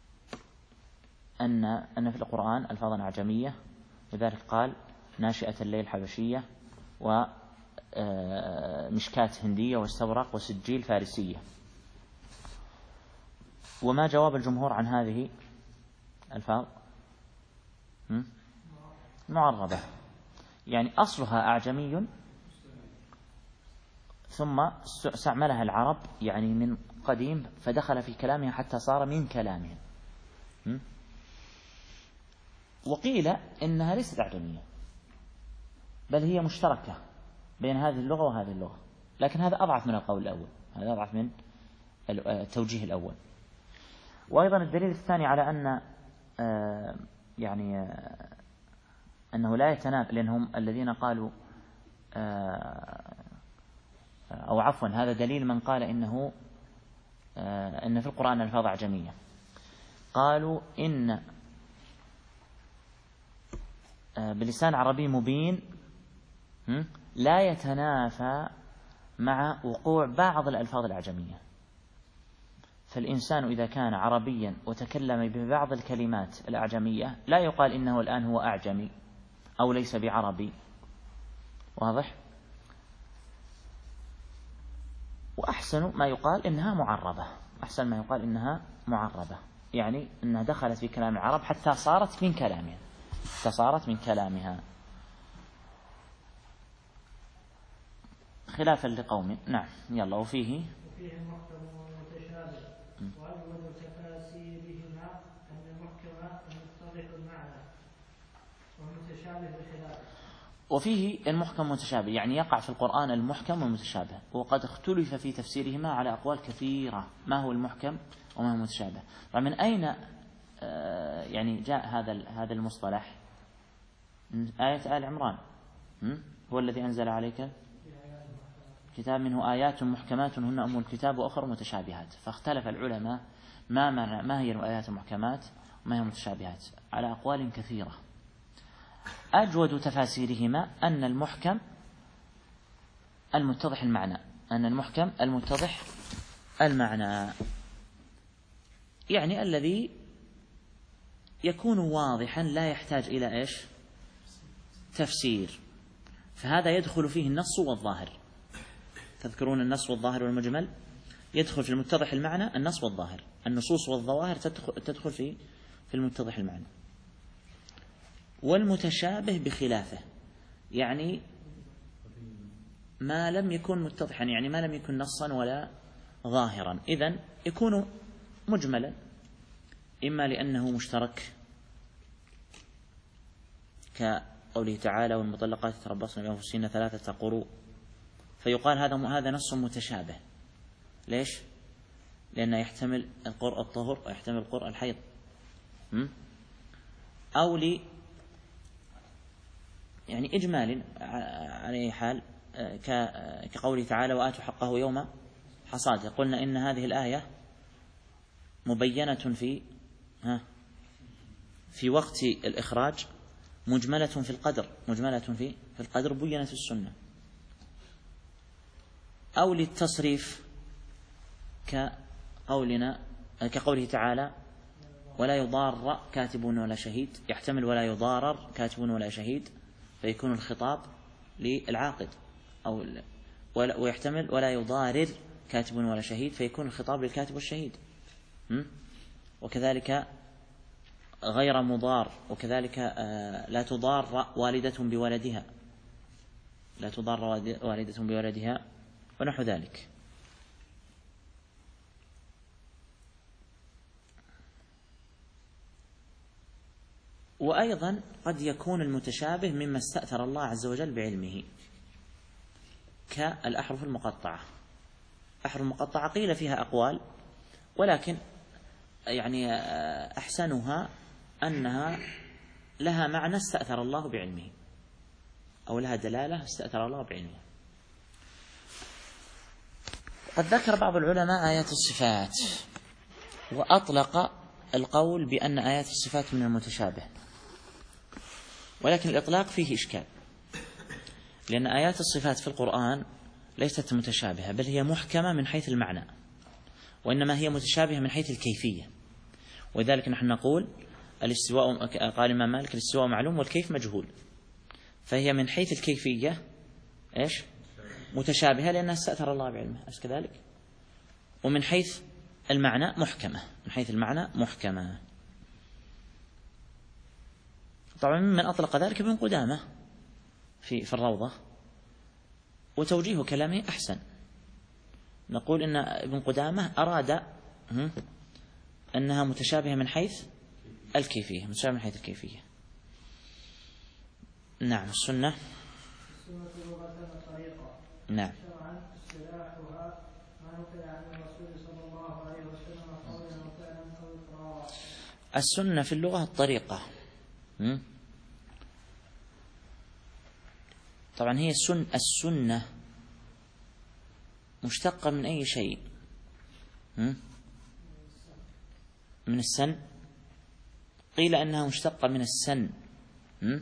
أن أن في القرآن ألفاظا أعجمية، لذلك قال ناشئة الليل حبشية، ومشكاة هندية، واستبرق، وسجيل فارسية. وما جواب الجمهور عن هذه الألفاظ؟ معربة، يعني أصلها أعجمي ثم استعملها العرب يعني من قديم، فدخل في كلامها حتى صار من كلامهم. وقيل إنها ليست أعجمية، بل هي مشتركة بين هذه اللغة وهذه اللغة، لكن هذا أضعف من القول الأول، هذا أضعف من التوجيه الأول. وأيضا الدليل الثاني على أن يعني أنه لا يتنافى، لأنهم الذين قالوا أو عفوا هذا دليل من قال إنه أن في القرآن ألفاظ أعجمية، قالوا إن بلسان عربي مبين لا يتنافى مع وقوع بعض الألفاظ الأعجمية. فالإنسان إذا كان عربيا وتكلم ببعض الكلمات الأعجمية لا يقال إنه الآن هو أعجمي أو ليس بعربي، واضح؟ وأحسن ما يقال إنها معربة، أحسن ما يقال إنها معربة، يعني أنها دخلت في كلام العرب حتى صارت من كلامها، حتى صارت من كلامها، خلافا لقوم. نعم، يلا. وفيه وفيه المحكم والمتشابه، وأجود تفاسيرهما أن المحكم المتضح المعنى والمتشابه بخلافه. وفيه المحكم والمتشابه، يعني يقع في القرآن المحكم والمتشابه، وقد اختلف في تفسيرهما على أقوال كثيرة، ما هو المحكم وما هو المتشابه. فمن أين يعني جاء هذا هذا المصطلح؟ من آية آل عمران، هو الذي أنزل عليك كتاب منه آيات محكمات هن أم الكتاب وأخر متشابهات. فاختلف العلماء ما ما هي الآيات المحكمات وما هي المتشابهات على أقوال كثيرة. أجود تفاسيرهما أن المحكم المتضح المعنى، أن المحكم المتضح المعنى، يعني الذي يكون واضحا لا يحتاج إلى إيش؟ تفسير. فهذا يدخل فيه النص والظاهر، تذكرون النص والظاهر والمجمل، يدخل في المتضح المعنى النص والظاهر، النصوص والظواهر تدخل في في المتضح المعنى. والمتشابه بخلافه، يعني ما لم يكن متضحا، يعني ما لم يكن نصا ولا ظاهرا، إذن يكون مجملا، إما لأنه مشترك كقوله تعالى والمطلقات يتربصن بأنفسهن ثلاثة قروء، فيقال هذا هذا نص متشابه. ليش؟ لأنه يحتمل القرء الطهر ويحتمل القرء الحيض. أو لي يعني إجمال على أي حال كقوله تعالى وآتوا حقه يوم حصاده. قلنا إن هذه الآية مبينة في ها في وقت الإخراج، مجملة في القدر، مجملة في في القدر، بينت في السنة. أو للتصريف كقولنا كقوله تعالى ولا يضار كاتب ولا شهيد، يحتمل ولا يضارر كاتب ولا شهيد فيكون الخطاب للعاقد، أو ويحتمل ولا يضارر كاتب ولا شهيد فيكون الخطاب للكاتب والشهيد. وكذلك غير مضار، وكذلك لا تضار والدة بولدها، لا تضار والدة بولدها ونحو ذلك. وأيضا قد يكون المتشابه مما استأثر الله عز وجل بعلمه، كالأحرف المقطعة. الأحرف المقطعة قيل فيها أقوال، ولكن يعني أحسنها أنها لها معنى استأثر الله بعلمه، أو لها دلالة استأثر الله بعلمه. قد ذكر بعض العلماء آيات الصفات، وأطلق القول بأن آيات الصفات من المتشابه، ولكن الإطلاق فيه إشكال، لأن آيات الصفات في القرآن ليست متشابهة، بل هي محكمة من حيث المعنى، وإنما هي متشابهة من حيث الكيفية. ولذلك نحن نقول الاستواء، قال الإمام مالك الاستواء معلوم والكيف مجهول، فهي من حيث الكيفية إيش متشابهة لأنها استأثر الله بعلمه، أليس كذلك؟ ومن حيث المعنى محكمة، من حيث المعنى محكمة. طبعا من أطلق ذلك ابن قدامة في في الروضة، وتوجيه كلامه أحسن. نقول إن ابن قدامة أراد أنها متشابهة من حيث الكيفية، متشابهة من حيث الكيفية. نعم. السنة السنة لغة الطريقة. نعم. شرعا اصطلاحها ما نقل عن الرسول صلى الله عليه وسلم قولا وفعلا أو إقرارا. السنة في اللغة الطريقة. م? طبعا هي السن السنة مشتقة من أي شيء؟ م? من السن. قيل أنها مشتقة من السن، م?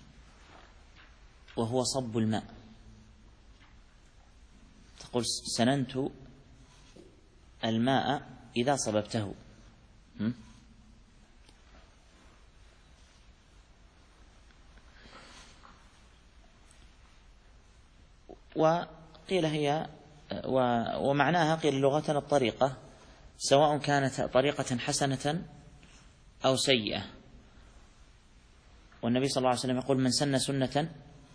وهو صب الماء. تقول سننت الماء إذا صببته. م? وقيل هي ومعناها قيل لغة الطريقة، سواء كانت طريقة حسنة أو سيئة. والنبي صلى الله عليه وسلم يقول: من سن سنة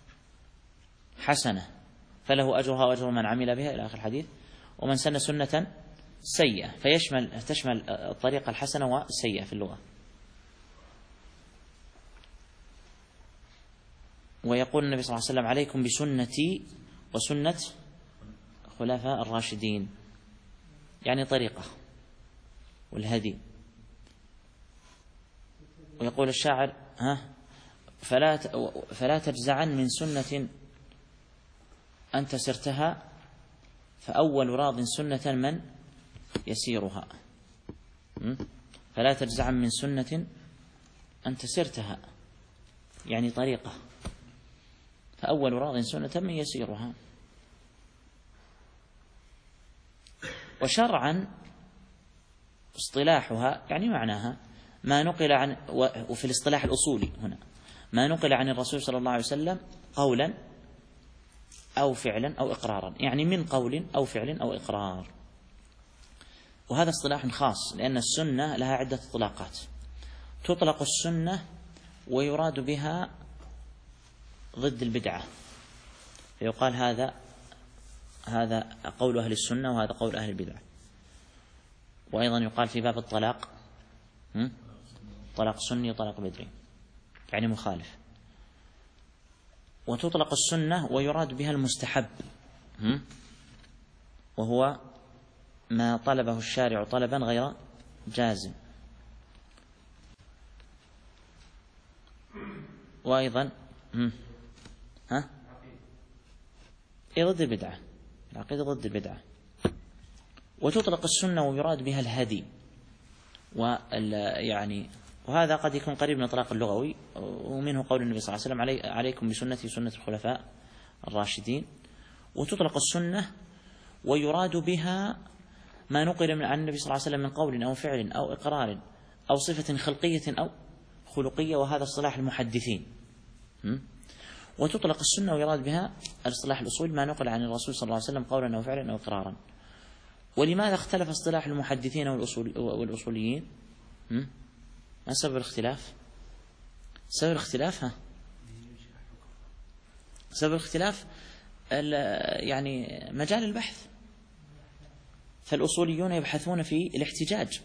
حسنة فله أجرها وأجر من عمل بها، إلى آخر الحديث. ومن سن سنة سيئة، فيشمل تشمل الطريقة الحسنة والسيئة في اللغة. ويقول النبي صلى الله عليه وسلم: عليكم بسنتي وسنة خلفاء الراشدين، يعني طريقة والهدي. ويقول الشاعر: ها فلا فلا تجزعن من سنة أنت سرتها، فأول راض سنة من يسيرها. فلا تجزعن من سنة أنت سرتها، يعني طريقة، فأول راض سنة من يسيرها. وشرعا اصطلاحها يعني معناها ما نقل عن، وفي الاصطلاح الأصولي هنا، ما نقل عن الرسول صلى الله عليه وسلم قولا أو فعلا أو إقرارا، يعني من قول أو فعل أو إقرار. وهذا اصطلاح خاص، لأن السنة لها عدة إطلاقات. تطلق السنة ويراد بها ضد البدعة، فيقال هذا هذا قول أهل السنة وهذا قول أهل البدعة. وأيضا يقال في باب الطلاق طلاق سني وطلاق بدعي، يعني مخالف. وتطلق السنة ويراد بها المستحب، وهو ما طلبه الشارع طلبا غير جازم. وأيضا ها ضد البدعة، العقيدة ضد البدعة. وتطلق السنة ويراد بها الهدي، ويعني وهذا قد يكون قريب من الإطلاق اللغوي، ومنه قول النبي صلى الله عليه وسلم: علي عليكم بسنتي وسنة الخلفاء الراشدين. وتطلق السنة ويراد بها ما نقل عن النبي صلى الله عليه وسلم من قول أو فعل أو إقرار أو صفة خلقية أو خلقية، وهذا اصطلاح المحدثين. وتطلق السنة ويراد بها الاصطلاح الأصول ما نقل عن الرسول صلى الله عليه وسلم قولا أو فعلا أو إقرارا. ولماذا اختلف اصطلاح المحدثين والأصول والأصوليين؟ ما سبب الاختلاف؟ سبب الاختلاف ها سبب الاختلاف يعني مجال البحث، فالأصوليون يبحثون في الاحتجاج،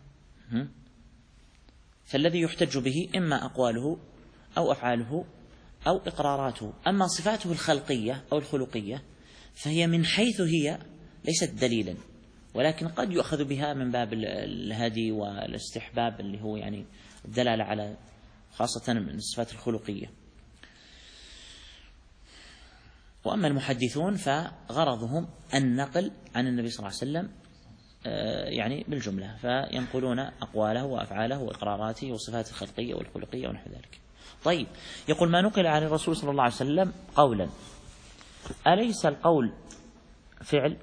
فالذي يحتج به إما أقواله أو أفعاله أو إقراراته. أما صفاته الخلقية أو الخلقية فهي من حيث هي ليست دليلا، ولكن قد يؤخذ بها من باب الهدي والاستحباب اللي هو يعني الدلالة على خاصة من الصفات الخلقية. وأما المحدثون فغرضهم النقل عن النبي صلى الله عليه وسلم يعني بالجملة، فينقلون أقواله وأفعاله وإقراراته وصفاته الخلقية والخلقية ونحو ذلك. طيب، يقول ما نقل عن الرسول صلى الله عليه وسلم قولا، أليس القول فعل؟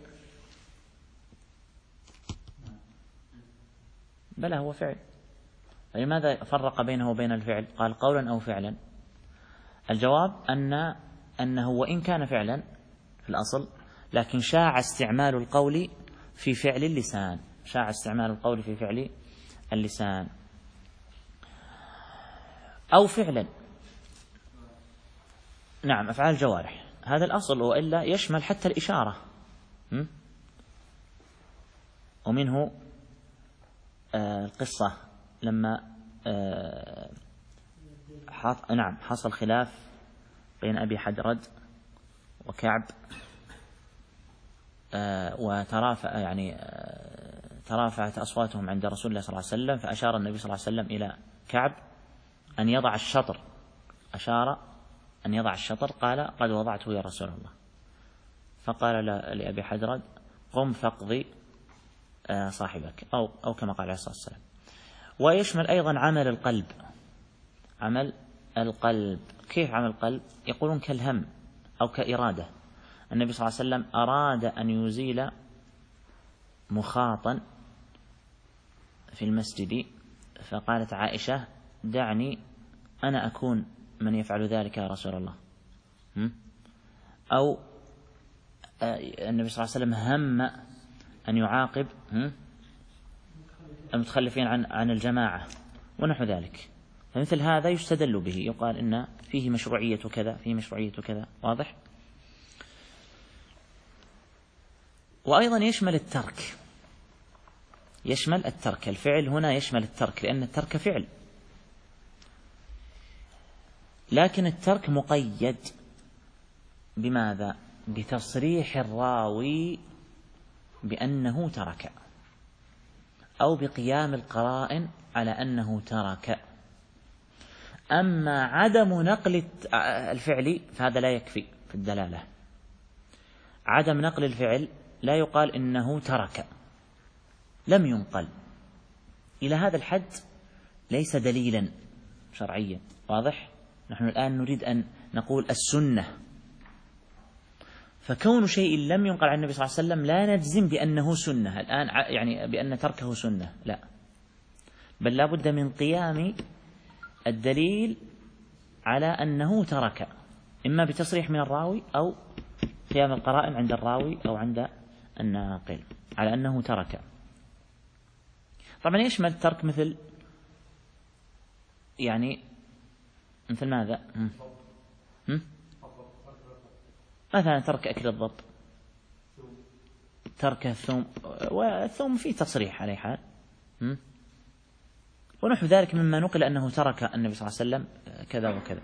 بلى هو فعل، فلماذا فرق بينه وبين الفعل؟ قال قولا أو فعلا. الجواب أن أنه وإن كان فعلا في الأصل، لكن شاع استعمال القول في فعل اللسان، شاع استعمال القول في فعل اللسان. أو فعلا، نعم أفعال الجوارح، هذا الأصل، وإلا يشمل حتى الإشارة. ومنه آه القصة لما آه حط... نعم حصل خلاف بين أبي حدرد وكعب، آه وترافع يعني آه ترافعت أصواتهم عند رسول الله صلى الله عليه وسلم، فأشار النبي صلى الله عليه وسلم إلى كعب أن يضع الشطر، أشار أن يضع الشطر، قال قد وضعته يا رسول الله. فقال لأبي حدرد قم فاقضي آه صاحبك، أو, أو كما قال عليه الصلاة والسلام. ويشمل أيضا عمل القلب، عمل القلب. كيف عمل القلب؟ يقولون كالهم أو كإرادة. النبي صلى الله عليه وسلم أراد أن يزيل مخاطا في المسجد، فقالت عائشة دعني أنا أكون من يفعل ذلك يا رسول الله. أو النبي صلى الله عليه وسلم هم أن يعاقب المتخلفين عن عن الجماعة ونحو ذلك. فمثل هذا يستدل به، يقال إن فيه مشروعية كذا، فيه مشروعية كذا. واضح؟ وأيضا يشمل الترك، يشمل الترك. الفعل هنا يشمل الترك، لأن الترك فعل، لكن الترك مقيد بماذا؟ بتصريح الراوي بأنه ترك، أو بقيام القرائن على أنه ترك. أما عدم نقل الفعل فهذا لا يكفي في الدلالة. عدم نقل الفعل لا يقال إنه ترك، لم ينقل، إلى هذا الحد ليس دليلا شرعيا. واضح؟ نحن الآن نريد أن نقول السنة، فكون شيء لم ينقل عن النبي صلى الله عليه وسلم لا نجزم بأنه سنة الآن، يعني بأن تركه سنة، لا، بل لا بد من قيام الدليل على أنه ترك، إما بتصريح من الراوي أو قيام القرائن عند الراوي أو عند الناقل على أنه ترك. طبعا يشمل الترك مثل يعني مثل ماذا؟ هم؟ هم؟ مثلا ترك أكل الضب، ترك الثوم، والثوم فيه تصريح عليه حال، ونحو ذلك مما نقل أنه ترك النبي صلى الله عليه وسلم كذا وكذا.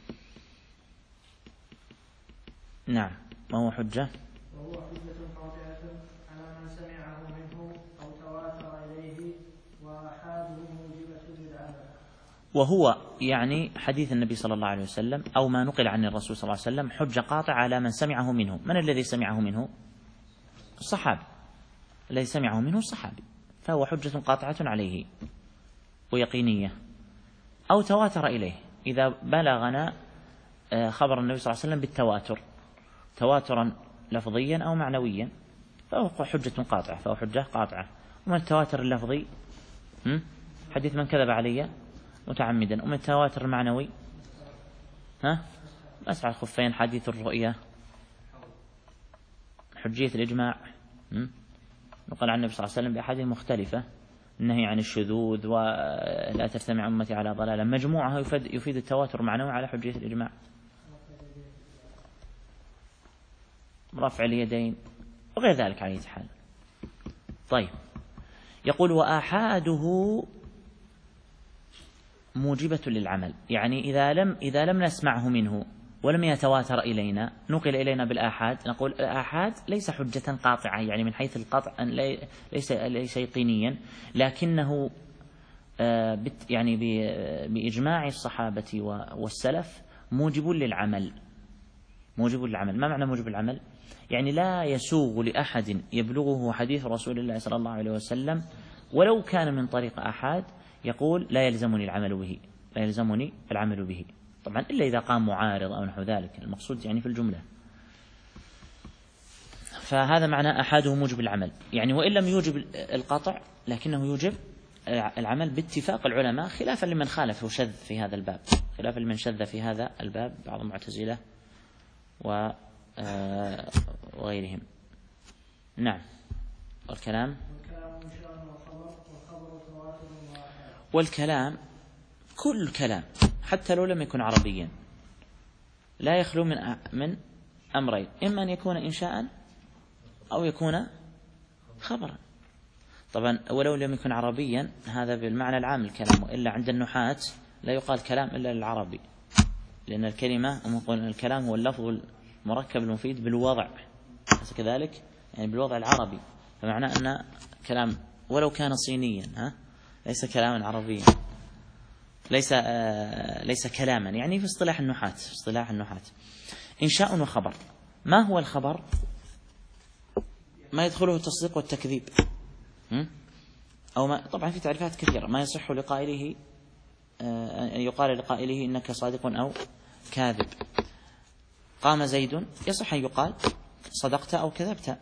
نعم. وهو حجة وهو حجة قاطعة على من سمعه منه أو تواتر إليه وآحاده موجبة للعمل. وهو يعني حديث النبي صلى الله عليه وسلم أو ما نقل عن الرسول صلى الله عليه وسلم حجة قاطعة على من سمعه منه. من الذي سمعه منه؟ الصحابي. الذي سمعه منه الصحابي، فهو حجة قاطعة عليه ويقينية. أو تواتر إليه، إذا بلغنا خبر النبي صلى الله عليه وسلم بالتواتر، تواترا لفظيا أو معنويا، فهو حجة قاطعة، فهو حجة قاطعة. ومن التواتر اللفظي حديث من كذب علي متعمدا. ومن التواتر المعنوي ها مسح الخفين، حديث الرؤيا، حجية الإجماع، نقل عن النبي صلى الله عليه وسلم بأحاديث مختلفة النهي عن الشذوذ ولا تجتمع أمتي على ضلالة، مجموعها يفيد, يفيد التواتر معنوي على حجية الإجماع. رفع اليدين وغير ذلك على أي حال. طيب، يقول وآحاده موجبة للعمل، يعني إذا لم إذا لم نسمعه منه ولم يتواتر إلينا نقل إلينا بالآحاد، نقول الآحاد ليس حجة قاطعة، يعني من حيث القطع ليس ليس يقينيا، لكنه يعني بإجماع الصحابة والسلف موجب للعمل. موجب للعمل، ما معنى موجب للعمل؟ يعني لا يسوغ لأحد يبلغه حديث رسول الله صلى الله عليه وسلم ولو كان من طريق آحاد يقول لا يلزمني العمل به، لا يلزمني العمل به، طبعا إلا إذا قام معارض أو نحو ذلك، المقصود يعني في الجملة. فهذا معنى أحاده موجب العمل، يعني وإن لم يوجب القطع لكنه يوجب العمل باتفاق العلماء، خلافا لمن خالف وشذ في هذا الباب، خلافا لمن شذ في هذا الباب بعض المعتزلة وغيرهم. نعم. والكلام والكلام كل كلام حتى لو لم يكن عربيا لا يخلو من من أمرين، إما أن يكون إنشاء أو يكون خبرا. طبعا ولو لم يكن عربيا هذا بالمعنى العام الكلام، وإلا عند النحاة لا يقال كلام إلا للعربي، لأن الكلمة الكلام هو اللفظ المركب المفيد بالوضع، كذلك يعني بالوضع العربي، فمعنى أن كلام ولو كان صينيا ها ليس كلاما عربيا، ليس آه ليس كلاما، يعني في اصطلاح النحاة، في اصطلاح النحاة إنشاء وخبر. ما هو الخبر؟ ما يدخله التصديق والتكذيب، أو ما طبعا في تعريفات كثيرة، ما يصح لقائله أن يقال لقائله إنك صادق أو كاذب. قام زيد يصح أن يقال صدقت أو كذبت،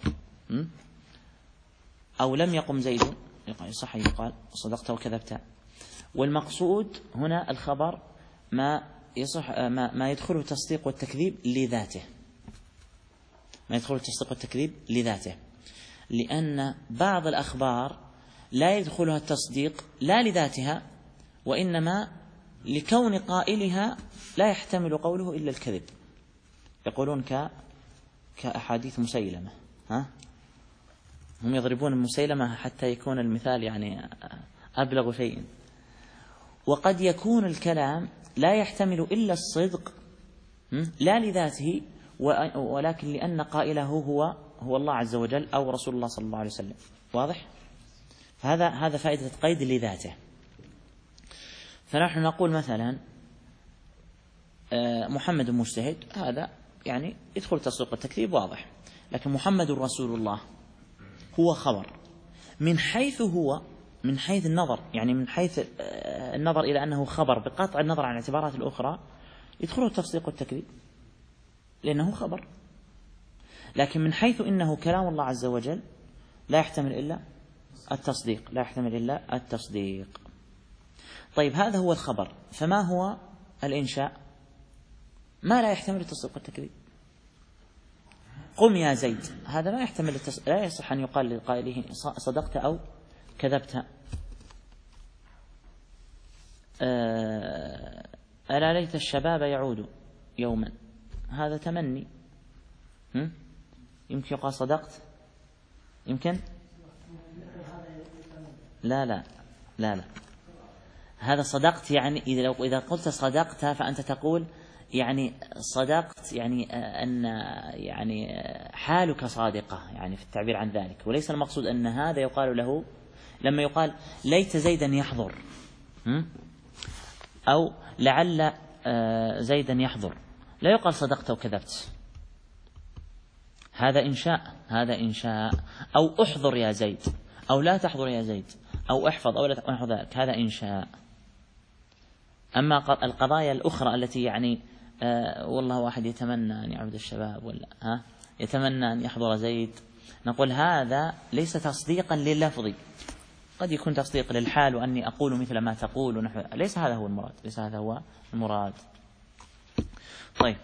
أو لم يقم زيد يصح أن يقال صدقت أو كذبت. والمقصود هنا الخبر ما يصح ما, ما يدخله التصديق والتكذيب لذاته، ما يدخله التصديق والتكذيب لذاته، لأن بعض الأخبار لا يدخلها التصديق لا لذاتها، وإنما لكون قائلها لا يحتمل قوله إلا الكذب. يقولون ك كأحاديث مسيلمة، ها هم يضربون المسيلمة حتى يكون المثال يعني أبلغ شيء. وقد يكون الكلام لا يحتمل إلا الصدق لا لذاته، ولكن لأن قائله هو هو الله عز وجل أو رسول الله صلى الله عليه وسلم. واضح؟ هذا هذا فائدة قيد لذاته. فنحن نقول مثلا محمد مجتهد، هذا يعني يدخل التصديق والتكذيب واضح، لكن محمد رسول الله هو خبر من حيث هو من حيث النظر، يعني من حيث النظر إلى أنه خبر بقطع النظر عن الاعتبارات الأخرى يدخله التصديق والتكذيب لأنه خبر، لكن من حيث إنه كلام الله عز وجل لا يحتمل إلا التصديق، لا يحتمل إلا التصديق. طيب هذا هو الخبر، فما هو الإنشاء؟ ما لا يحتمل التصديق والتكذيب. قم يا زيد، هذا لا يحتمل التص... لا يصح أن يقال لقائله صدقت أو كذبت. أه... ألا ليت الشباب يعود يوما، هذا تمني، هم؟ يمكن يقال صدقت، يمكن لا لا لا لا هذا صدقت، يعني إذا لو إذا قلت صدقت فأنت تقول يعني صدقت، يعني أن يعني حالك صادقة، يعني في التعبير عن ذلك، وليس المقصود أن هذا يقال له لما يقال ليت زيدا يحضر أو لعل زيدا يحضر، لا يقال صدقت وكذبت، هذا إنشاء، هذا إنشاء. أو احضر يا زيد، أو لا تحضر يا زيد، أو احفظ أو لا تحفظ ذلك، هذا إنشاء. أما القضايا الأخرى التي يعني آه والله واحد يتمنى أن يعود الشباب، ولا ها يتمنى أن يحضر زيد، نقول هذا ليس تصديقا لللفظ، قد يكون تصديق للحال وأني أقول مثل ما تقول ونحو، ليس هذا هو المراد، ليس هذا هو المراد. طيب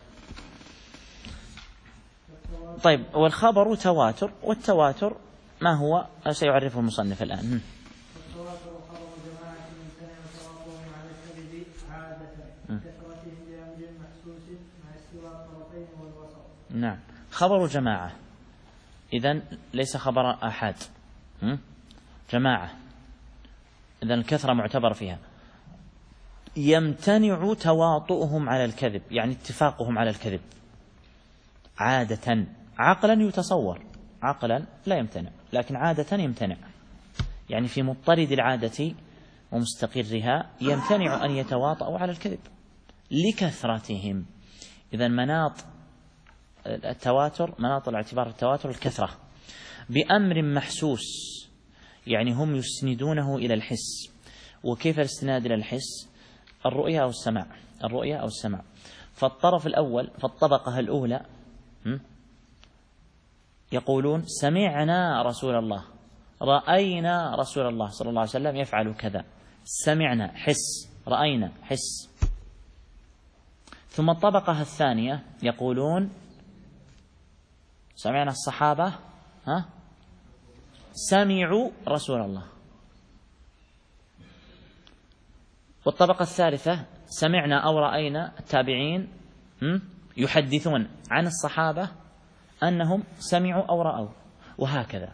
طيب والخبر تواتر، والتواتر ما هو سيعرفه المصنف الآن. التواتر محسوس مع استواء الطرفين والوسط. نعم. خبر جماعة إذن ليس خبر أحد، جماعة إذن الكثرة معتبر فيها. يمتنع تواطؤهم على الكذب، يعني اتفاقهم على الكذب عادة. عقلا يتصور، عقلا لا يمتنع، لكن عادة يمتنع، يعني في مضطرد العادة ومستقرها يمتنع أن يتواطؤوا على الكذب لكثرتهم. إذن مناط التواتر، مناط الاعتبار التواتر الكثرة بأمر محسوس، يعني هم يسندونه إلى الحس. وكيف الاستناد إلى الحس؟ الرؤية أو السماع، الرؤية أو السماع. فالطرف الأول، فالطبقة الأولى يقولون سمعنا رسول الله، رأينا رسول الله صلى الله عليه وسلم يفعل كذا. سمعنا حس، رأينا حس. ثم الطبقة الثانية يقولون سمعنا الصحابة ها سمعوا رسول الله. والطبقة الثالثة سمعنا أو رأينا التابعين يحدثون عن الصحابة أنهم سمعوا أو رأوا، وهكذا.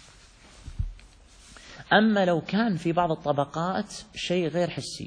أما لو كان في بعض الطبقات شيء غير حسي،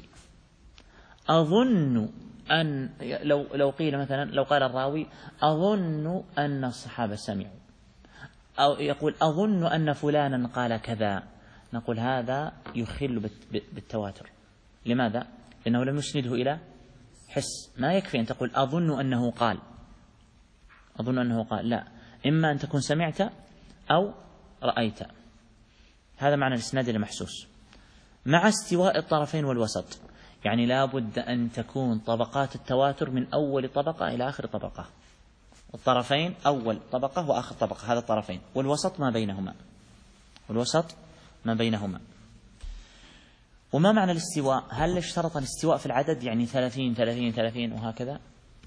أظن أن لو لو قيل مثلا، لو قال الراوي أظن أن الصحابة سمعوا، أو يقول أظن أن فلانا قال كذا، نقول هذا يخل بالتواتر. لماذا؟ لأنه لم يسنده إلى حس. ما يكفي أن تقول أظن أنه قال، أظن أنه قال، لا، إما أن تكون سمعت أو رأيت. هذا معنى الإسناد المحسوس مع استواء الطرفين والوسط، يعني لا بد أن تكون طبقات التواتر من أول طبقة إلى آخر طبقة. الطرفين أول طبقة وآخر طبقة، هذا الطرفين، والوسط ما بينهما، والوسط ما بينهما. وما معنى الاستواء؟ هل اشترط الاستواء في العدد، يعني ثلاثين ثلاثين ثلاثين وهكذا؟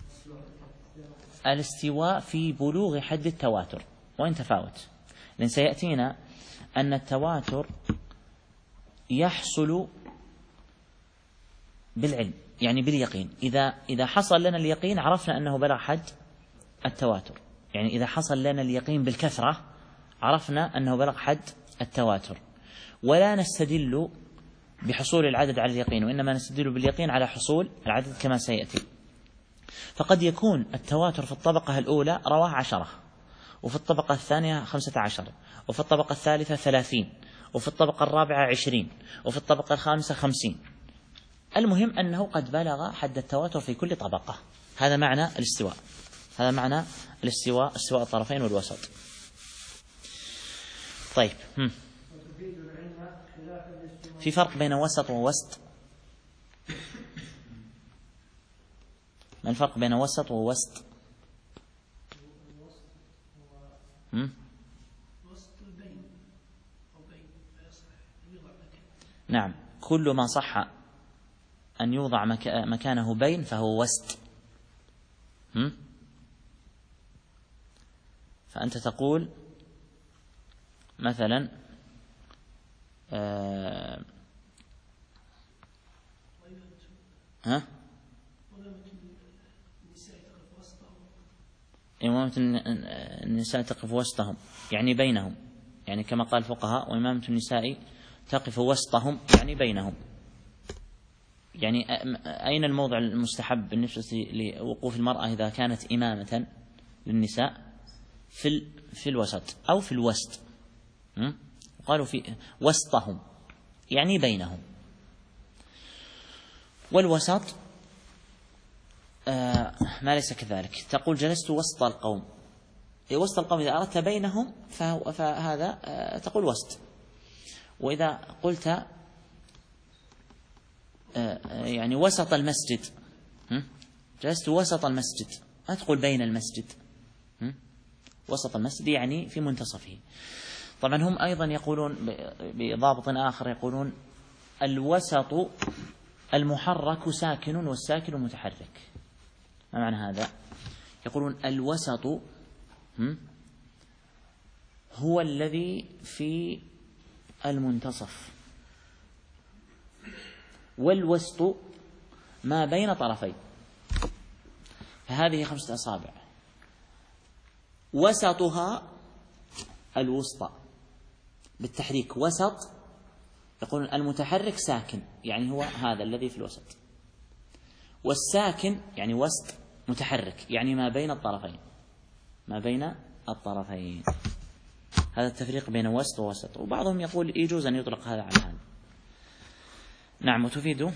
الاستواء في بلوغ حد التواتر، وإن تفاوت، لأن سيأتينا أن التواتر يحصل بالعلم، يعني باليقين. إذا إذا حصل لنا اليقين عرفنا أنه بلغ حد التواتر، يعني إذا حصل لنا اليقين بالكثرة عرفنا أنه بلغ حد التواتر. ولا نستدل بحصول العدد على اليقين، وإنما نستدل باليقين على حصول العدد كما سيأتي. فقد يكون التواتر في الطبقة الأولى رواه عشرة، وفي الطبقة الثانية خمسة عشر، وفي الطبقة الثالثة ثلاثين، وفي الطبقة الرابعة عشرين، وفي الطبقة الخامسة خمسين. المهم أنه قد بلغ حد التواتر في كل طبقة. هذا معنى الاستواء، هذا معنى الاستواء، استواء الطرفين والوسط. طيب، هم. في فرق بين وسط ووسط؟ ما الفرق بين وسط ووسط؟ هم؟ نعم، كل ما صح أن يوضع مكانه بين فهو وسط. هم؟ فأنت تقول مثلا آه ها إمامة النساء تقف وسطهم، يعني بينهم، يعني كما قال الفقهاء وإمامة النساء تقف وسطهم، يعني بينهم. يعني أين الموضع المستحب بالنسبة لوقوف المرأة إذا كانت إمامة للنساء؟ في في الوسط أو في الوسط. قالوا في وسطهم، يعني بينهم. والوسط آه ما ليس كذلك. تقول جلست وسط القوم، وسط القوم إذا أردت بينهم فهو فهذا آه تقول وسط. وإذا قلت آه يعني وسط المسجد، جلست وسط المسجد، ما تقول بين المسجد. وسط المسجد يعني في منتصفه. طبعا هم أيضا يقولون بضابط آخر، يقولون الوسط المحرك ساكن والساكن متحرك. ما معنى هذا؟ يقولون الوسط هو الذي في المنتصف، والوسط ما بين طرفين. فهذه خمسة أصابع، وسطها الوسطى بالتحريك. وسط يقولون المتحرك ساكن، يعني هو هذا الذي في الوسط، والساكن يعني وسط متحرك، يعني ما بين الطرفين، ما بين الطرفين. هذا التفريق بين وسط ووسط. وبعضهم يقول يجوز أن يطلق هذا على هذا. نعم. وتفيد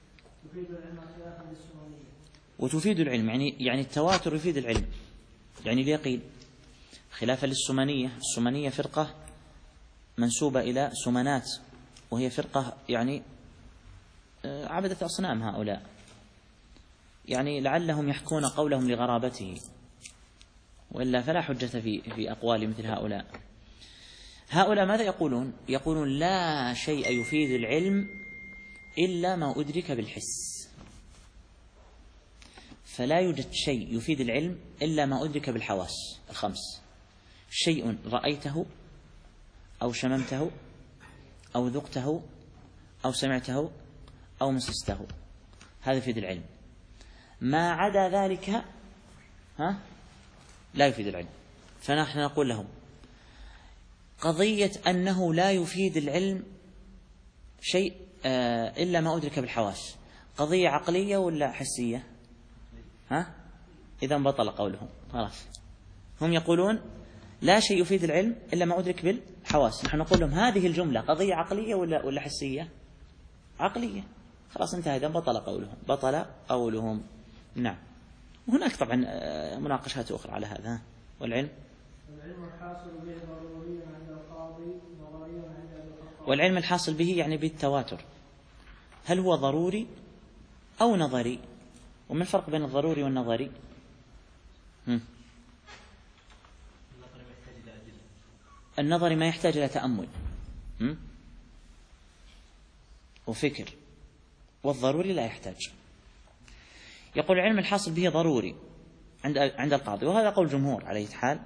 وتفيد العلم، يعني يعني التواتر يفيد العلم، يعني اليقين، خلافا للسمنية. السمنية فرقة منسوبة إلى سمنات، وهي فرقة يعني عبدة أصنام هؤلاء، يعني لعلهم يحكون قولهم لغرابته، وإلا فلا حجة في في أقوال مثل هؤلاء. هؤلاء ماذا يقولون؟ يقولون لا شيء يفيد العلم إلا ما أدرك بالحس، فلا يوجد شيء يفيد العلم إلا ما أدرك بالحواس الخمس. شيء رأيته أو شممته أو ذقته أو سمعته أو مسسته، هذا يفيد العلم. ما عدا ذلك ها لا يفيد العلم. فنحن نقول لهم قضية أنه لا يفيد العلم شيء إلا ما أدرك بالحواس، قضية عقلية ولا حسية؟ ها إذا بطل قولهم خلاص. هم يقولون لا شيء يفيد العلم إلا ما أدرك بالحواس، نحن نقول لهم هذه الجملة قضية عقلية ولا ولا حسية؟ عقلية. خلاص انتهى، إذا بطل قولهم بطل قولهم. نعم. وهناك طبعا مناقشات أخرى على هذا. والعلم والعلم الحاصل به ضروري عند القاضي نظري عند الفقهاء. والعلم الحاصل به يعني بالتواتر، هل هو ضروري أو نظري؟ وما الفرق بين الضروري والنظري؟ هم. النظري ما يحتاج إلى تأمل هم؟ وفكر، والضروري لا يحتاج. يقول العلم الحاصل به ضروري عند عند القاضي، وهذا قول جمهور على أي حال.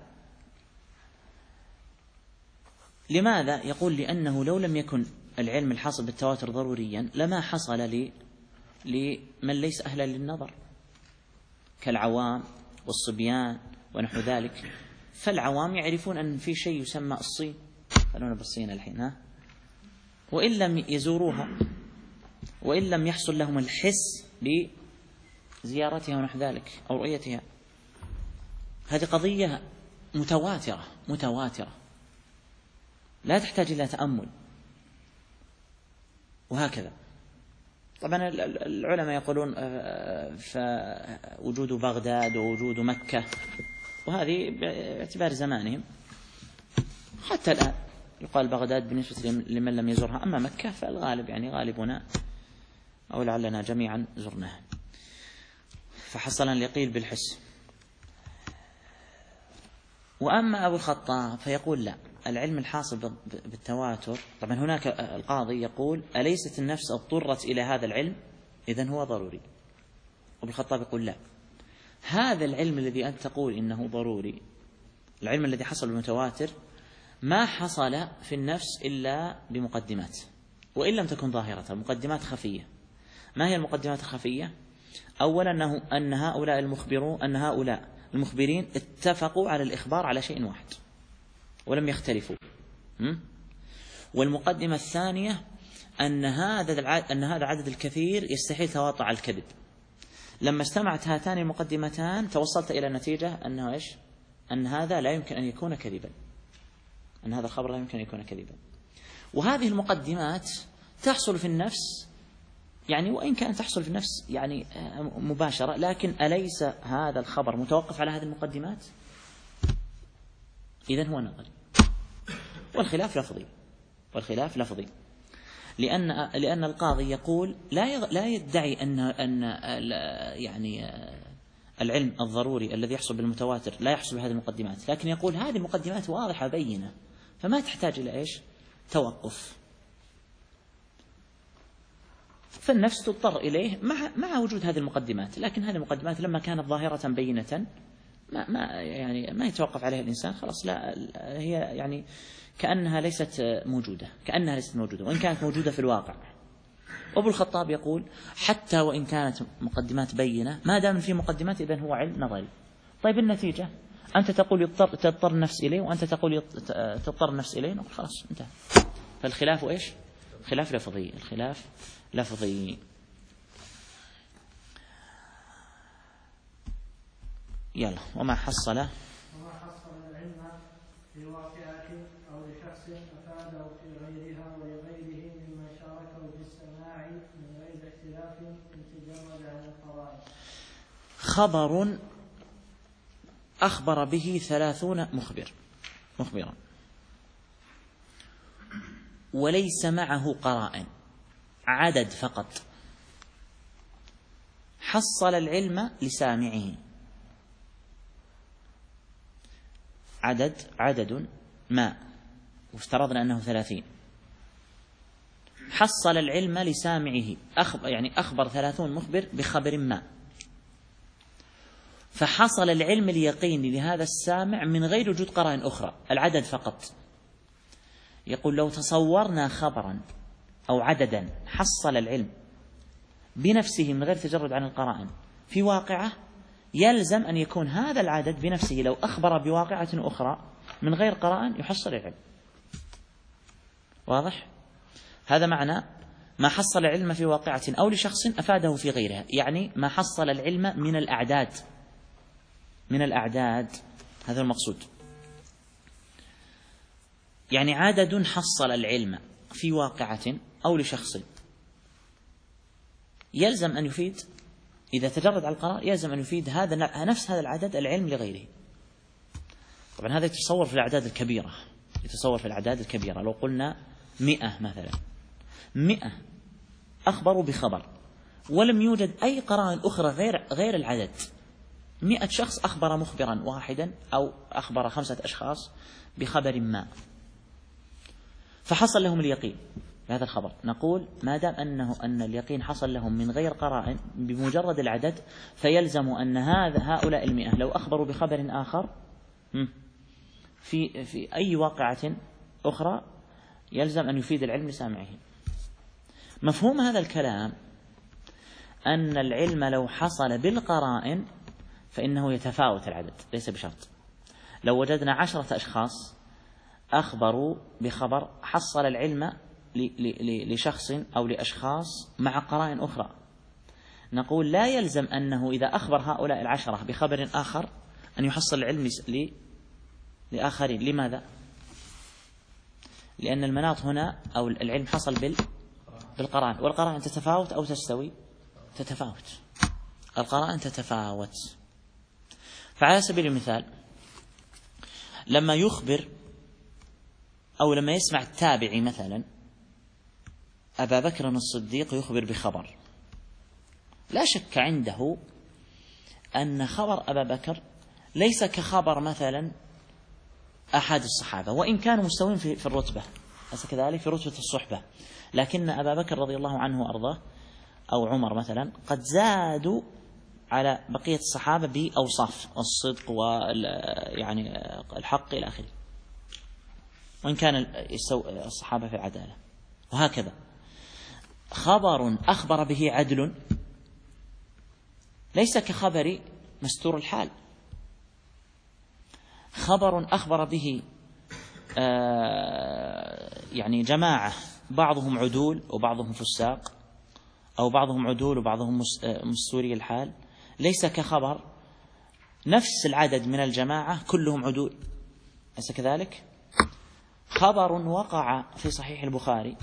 لماذا؟ يقول لأنه لو لم يكن العلم الحاصل بالتواتر ضروريا لما حصل لي لمن ليس أهلا للنظر كالعوام والصبيان ونحو ذلك. فالعوام يعرفون أن في شيء يسمى الصين، خلونا بالصين الحين ها، وإن لم يزوروها وإن لم يحصل لهم الحس بزيارتها ونحو ذلك أو رؤيتها. هذه قضية متواترة متواترة لا تحتاج إلى تأمل. وهكذا طبعا العلماء يقولون فوجود بغداد ووجود مكة، وهذه باعتبار زمانهم حتى الآن يقال بغداد بالنسبة لمن لم يزورها، أما مكة فالغالب يعني غالبنا أو لعلنا جميعا زرناها. فحصل اليقين بالحس. وأما أبو الخطاب فيقول لا، العلم الحاصل بالتواتر. طبعا هناك القاضي يقول أليست النفس اضطرت إلى هذا العلم إذن هو ضروري. أبو الخطاب يقول لا، هذا العلم الذي أنت تقول إنه ضروري، العلم الذي حصل بالمتواتر ما حصل في النفس إلا بمقدمات، وإن لم تكن ظاهرة، مقدمات خفية. ما هي المقدمات الخفية؟ أولا أنه أن هؤلاء المخبرون أن هؤلاء المخبرين اتفقوا على الإخبار على شيء واحد ولم يختلفوا. والمقدمة الثانية أن هذا أن هذا العدد الكثير يستحيل تواطؤ على الكذب. لما استمعت هاتان المقدمتان توصلت إلى النتيجة أنه إيش؟ أن هذا لا يمكن أن يكون كذبا، أن هذا الخبر لا يمكن أن يكون كذبا. وهذه المقدمات تحصل في النفس، يعني وإن كانت تحصل في النفس يعني مباشرة، لكن أليس هذا الخبر متوقف على هذه المقدمات؟ إذن هو نظري. والخلاف لفظي، والخلاف لفظي لأن لأن القاضي يقول لا لا يدعي أن أن يعني العلم الضروري الذي يحصل بالمتواتر لا يحصل بهذه المقدمات، لكن يقول هذه المقدمات واضحة بينة فما تحتاج إلى إيش؟ توقف. فالنفس تضطر إليه مع مع وجود هذه المقدمات، لكن هذه المقدمات لما كانت ظاهرة بينة ما ما يعني ما يتوقف عليها الإنسان، خلاص لا هي يعني كأنها ليست موجودة، كأنها ليست موجودة وإن كانت موجودة في الواقع. أبو الخطاب يقول حتى وإن كانت مقدمات بينة ما دام في مقدمات إذن هو علم نظري. طيب النتيجة أنت تقول يضطر تضطر النفس إليه وأنت تقول تضطر النفس إليه، نقول خلاص انتهى. فالخلاف إيش؟ خلاف لفظي، الخلاف لفظي. يلا وما حصل وما حصل العلم في واقعة أو لشخص أفاده في غيرها ولغيره ممن شاركه في السماع من غير اختلاف تجرد عن القرائن. خبر أخبر به ثلاثون مخبر مخبرا وليس معه قرائن، عدد فقط، حصل العلم لسامعه. عدد عدد ما، وافترضنا أنه ثلاثين، حصل العلم لسامعه، أخبر يعني أخبر ثلاثون مخبر بخبر ما، فحصل العلم اليقيني لهذا السامع من غير وجود قرائن أخرى، العدد فقط. يقول لو تصورنا خبرا أو عددا حصل العلم بنفسه من غير تجرد عن القرائن في واقعة، يلزم أن يكون هذا العدد بنفسه لو أخبر بواقعة أخرى من غير قرائن يحصل العلم. واضح؟ هذا معنى ما حصل العلم في واقعة أو لشخص أفاده في غيرها، يعني ما حصل العلم من الأعداد من الأعداد هذا المقصود. يعني عدد حصل العلم في واقعة أو لشخص، يلزم أن يفيد إذا تجرد على القرار يلزم أن يفيد هذا نفس هذا العدد العلم لغيره. طبعا هذا يتصور في الأعداد الكبيرة، يتصور في الأعداد الكبيرة. لو قلنا مئة مثلا، مئة أخبروا بخبر ولم يوجد أي قرائن أخرى غير غير العدد، مئة شخص أخبر مخبرا واحدا أو أخبر خمسة أشخاص بخبر ما، فحصل لهم اليقين بهذا الخبر، نقول ما دام أنه أن اليقين حصل لهم من غير قرائن بمجرد العدد، فيلزم أن هذا هؤلاء المئة لو أخبروا بخبر آخر في في أي واقعة أخرى يلزم أن يفيد العلم لسامعه. مفهوم هذا الكلام أن العلم لو حصل بالقرائن فإنه يتفاوت العدد، ليس بشرط. لو وجدنا عشرة أشخاص أخبروا بخبر حصل العلم لشخص أو لأشخاص مع قرائن أخرى، نقول لا يلزم أنه إذا أخبر هؤلاء العشرة بخبر آخر أن يحصل العلم لآخرين. لماذا؟ لأن المناط هنا أو العلم حصل بالقرائن، والقرائن تتفاوت أو تستوي؟ تتفاوت، القرائن تتفاوت. فعلى سبيل المثال لما يخبر أو لما يسمع التابعي مثلا أبا بكر الصديق يخبر بخبر، لا شك عنده أن خبر أبا بكر ليس كخبر مثلا أحد الصحابة، وإن كانوا مستوين في الرتبة، أليس كذلك في رتبة الصحبة، لكن أبا بكر رضي الله عنه وأرضاه أو عمر مثلا قد زادوا على بقية الصحابة بأوصاف الصدق ويعني الحق إلى آخره، وإن كان الصحابة في العدالة. وهكذا خبر أخبر به عدل ليس كخبر مستور الحال، خبر أخبر به يعني جماعة بعضهم عدول وبعضهم فساق، أو بعضهم عدول وبعضهم مستوري الحال، ليس كخبر نفس العدد من الجماعة كلهم عدول، أليس كذلك؟ خبر وقع في صحيح البخاري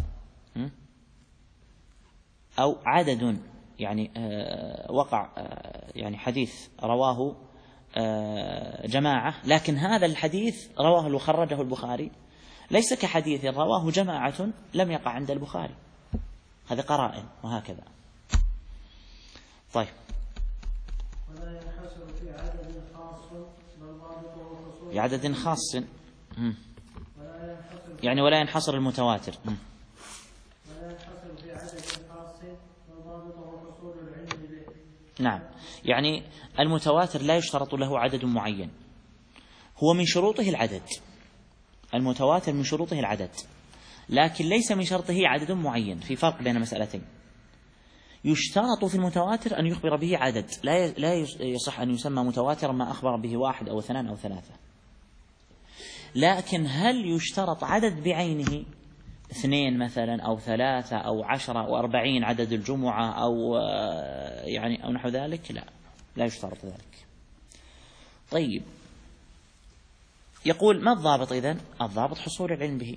أو عدد يعني وقع يعني حديث رواه جماعة، لكن هذا الحديث رواه وخرجه البخاري ليس كحديث رواه جماعة لم يقع عند البخاري، هذه قرائن. وهكذا. طيب ولا ينحصر في عدد خاص بل ضابطه حصول بعدد خاص، ولا ينحصر يعني ولا ينحصر المتواتر، ولا ينحصر في عدد خاص بل ضابطه حصول العلم به. نعم، يعني المتواتر لا يشترط له عدد معين، هو من شروطه العدد، المتواتر من شروطه العدد، لكن ليس من شرطه عدد معين. في فرق بين مسألتين، يشترط في المتواتر أن يخبر به عدد، لا لا يصح أن يسمى متواترا ما أخبر به واحد أو اثنان أو ثلاثة. لكن هل يشترط عدد بعينه اثنين مثلا أو ثلاثة أو عشرة أو أربعين عدد الجمعة أو يعني أو نحو ذلك؟ لا، لا يشترط ذلك. طيب، يقول ما الضابط إذن؟ الضابط حصول العلم به.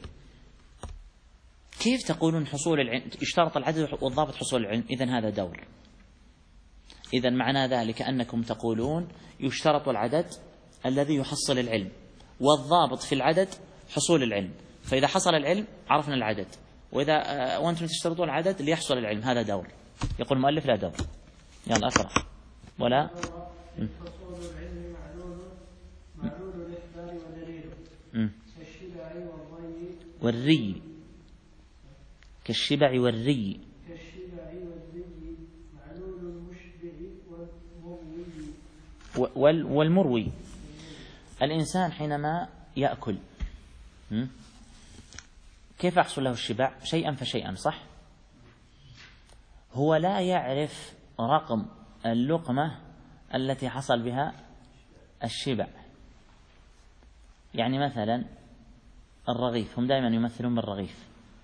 كيف تقولون حصول العلم يشترط العدد والضابط حصول العلم؟ إذن هذا دور. إذن معنى ذلك أنكم تقولون يشترط العدد الذي يحصل العلم، والضابط في العدد حصول العلم، فإذا حصل العلم عرفنا العدد، وإذا وأنتم تشترطون العدد ليحصل العلم، هذا دور. يقول المؤلف لا دور. يلا أقرأ. ولا حصول العلم معلول معلول الإخبار ودليله كالشبع والضي والري كالشبع والري كالشبع والري معلول المشبع والمروي وال والمروي. الإنسان حينما يأكل كيف يحصل له الشبع؟ شيئا فشيئا، صح؟ هو لا يعرف رقم اللقمة التي حصل بها الشبع. يعني مثلا الرغيف، هم دائما يمثلون بالرغيف،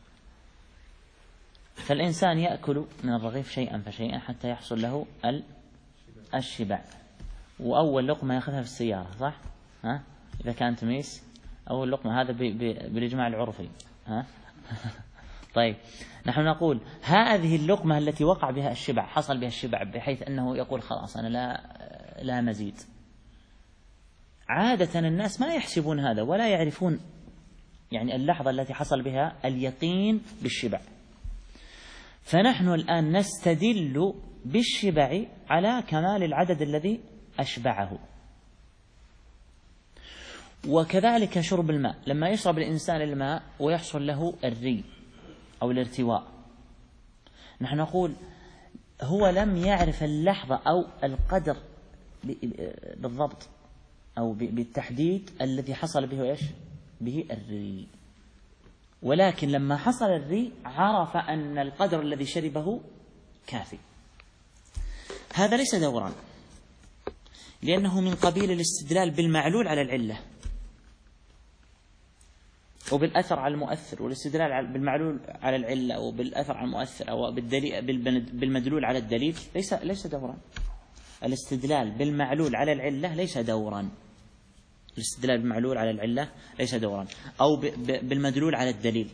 فالإنسان يأكل من الرغيف شيئا فشيئا حتى يحصل له الشبع. وأول لقمة يأخذها في السيارة، صح؟ ها؟ إذا كان تميس أول لقمة، هذا بالإجماع العرفي. ها؟ طيب، نحن نقول هذه اللقمة التي وقع بها الشبع، حصل بها الشبع بحيث أنه يقول خلاص أنا لا لا مزيد. عادة الناس ما يحسبون هذا ولا يعرفون يعني اللحظة التي حصل بها اليقين بالشبع. فنحن الآن نستدل بالشبع على كمال العدد الذي أشبعه. وكذلك شرب الماء، لما يشرب الإنسان الماء ويحصل له الري أو الارتواء، نحن نقول هو لم يعرف اللحظة أو القدر بالضبط أو بالتحديد الذي حصل به إيش؟ به الري، ولكن لما حصل الري عرف أن القدر الذي شربه كافي. هذا ليس دورا، لأنه من قبيل الاستدلال بالمعلول على العلة وبالأثر على المؤثر، والاستدلال بالمعلول على العلة أو بالأثر على المؤثر أو بالمدلول على الدليل ليس ليس دورا. الاستدلال بالمعلول على العلة ليس دورا. الاستدلال بالمعلول على العلة ليس دورا، أو بالمدلول على الدليل.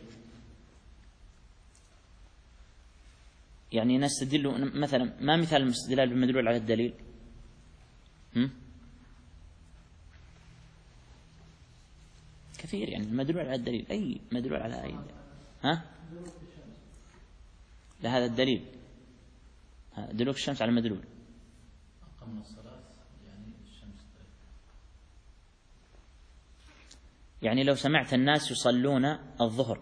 يعني نستدل مثلا، ما مثال الاستدلال بالمدلول على الدليل؟ هم؟ كثير، يعني المدلول على الدليل أي مدلول على أي ها؟ لهذا الدليل دلوك الشمس على المدلول. أقمنا الصلاة يعني الشمس. يعني لو سمعت الناس يصلون الظهر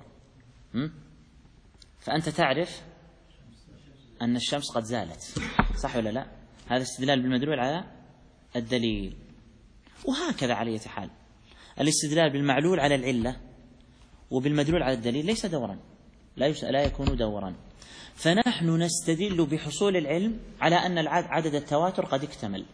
فأنت تعرف أن الشمس قد زالت، صح ولا لا؟ هذا استدلال بالمدلول على الدليل. وهكذا على أي حال الاستدلال بالمعلول على العلة وبالمدلول على الدليل ليس دورا، لا لا يكون دورا. فنحن نستدل بحصول العلم على أن عدد التواتر قد اكتمل،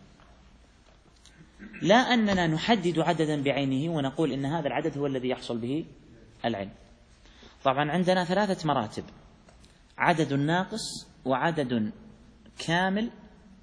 لا أننا نحدد عددا بعينه ونقول إن هذا العدد هو الذي يحصل به العلم. طبعا عندنا ثلاثة مراتب: عدد ناقص، وعدد كامل،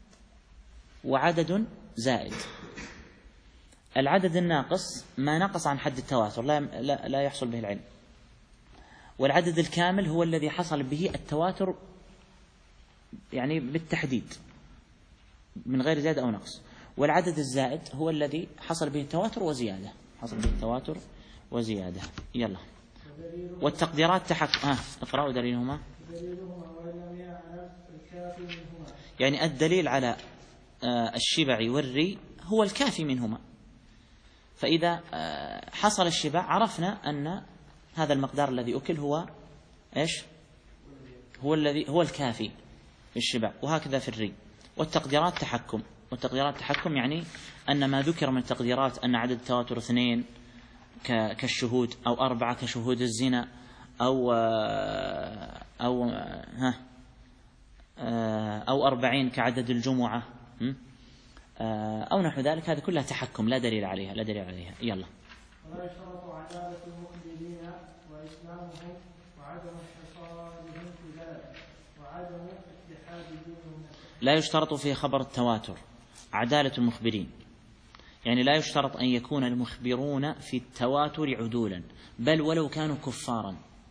وعدد زائد. العدد الناقص ما نقص عن حد التواتر لا, لا, لا يحصل به العلم، والعدد الكامل هو الذي حصل به التواتر يعني بالتحديد من غير زيادة أو نقص، والعدد الزائد هو الذي حصل به التواتر وزيادة، حصل به التواتر وزيادة. يلا، والتقديرات تحك آه اقرأوا دليلهما. يعني الدليل على آه الشبع والري هو الكافي منهما، فإذا آه حصل الشبع عرفنا أن هذا المقدار الذي أكل هو إيش؟ هو الذي هو الكافي في الشبع، وهكذا في الري. والتقديرات تحكم، والتقديرات تحكم يعني أن ما ذكر من التقديرات أن عدد التواتر اثنين كالشهود، أو أربعة كشهود الزنا، أو أو ها أو أربعين كعدد الجمعة أو نحو ذلك، هذه كلها تحكم لا دليل عليها لا دليل عليها يلا. ولا يشترط عدالة المخبرين وإسلامهم وعدم انحصارهم في ذلك وعدم اتحاد دينهم. لا يشترط في خبر التواتر عدالة المخبرين، يعني لا يشترط أن يكون المخبرون في التواتر عدولا بل ولو كانوا كفارا.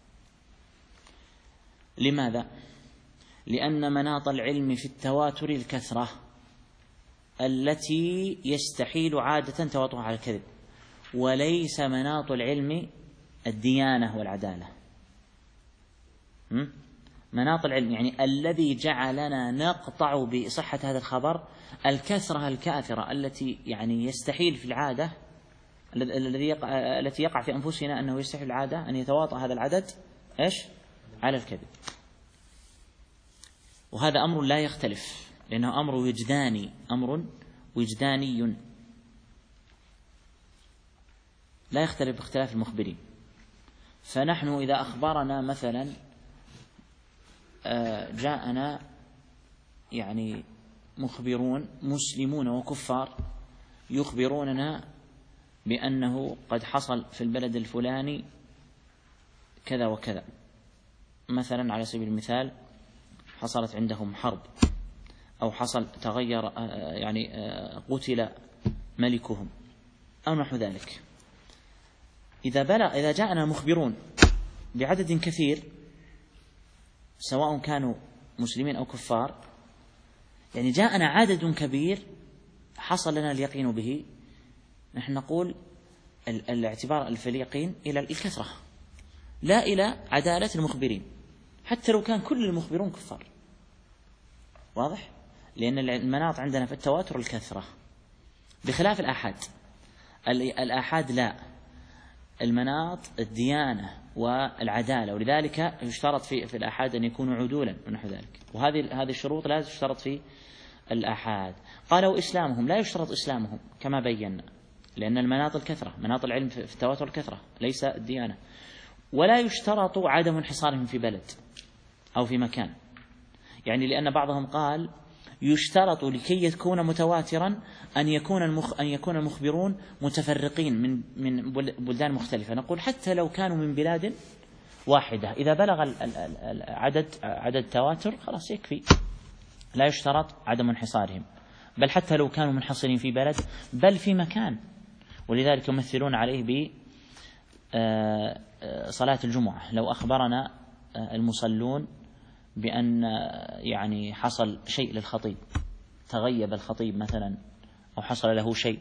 لماذا؟ لأن مناط العلم في التواتر الكثرة التي يستحيل عادة تواترها على الكذب، وليس مناط العلم الديانة والعدالة. مناط العلم يعني الذي جعلنا نقطع بصحة هذا الخبر الكثرة الكاثرة التي يعني يستحيل في العادة الذي يقع التي يقع في أنفسنا أنه يستحيل العادة أن يتواطأ هذا العدد إيش على الكذب. وهذا أمر لا يختلف لأنه أمر وجداني أمر وجداني لا يختلف باختلاف المخبرين. فنحن إذا أخبرنا مثلا جاءنا يعني مخبرون مسلمون وكفار يخبروننا بأنه قد حصل في البلد الفلاني كذا وكذا، مثلا على سبيل المثال حصلت عندهم حرب أو حصل تغير يعني قتل ملكهم أو نحو ذلك. إذا بلغ إذا جاءنا مخبرون بعدد كثير سواء كانوا مسلمين أو كفار، يعني جاءنا عدد كبير حصل لنا اليقين به، نحن نقول الاعتبار في اليقين إلى الكثرة لا إلى عدالة المخبرين حتى لو كان كل المخبرون كفار. واضح؟ لأن المناط عندنا في التواتر الكثرة بخلاف الآحاد. الآحاد لا، المناط الديانة والعدالة، ولذلك يشترط في في الآحاد أن يكونوا عدولا ونحو ذلك، وهذه هذه الشروط لا تشترط في الآحاد. قالوا إسلامهم لا يشترط إسلامهم كما بينا، لأن المناط الكثرة مناط العلم في التواتر الكثرة ليس الديانة. ولا يشترط عدم انحصارهم في بلد أو في مكان، يعني لأن بعضهم قال يشترط لكي يكون متواترا أن يكون المخ أن يكون المخبرون متفرقين من من بلدان مختلفة. نقول حتى لو كانوا من بلاد واحدة إذا بلغ العدد عدد التواتر خلاص يكفي، لا يشترط عدم انحصارهم، بل حتى لو كانوا منحصرين في بلد بل في مكان. ولذلك يمثلون عليه ب صلاة الجمعة. لو أخبرنا المصلون بأن يعني حصل شيء للخطيب، تغيب الخطيب مثلا أو حصل له شيء،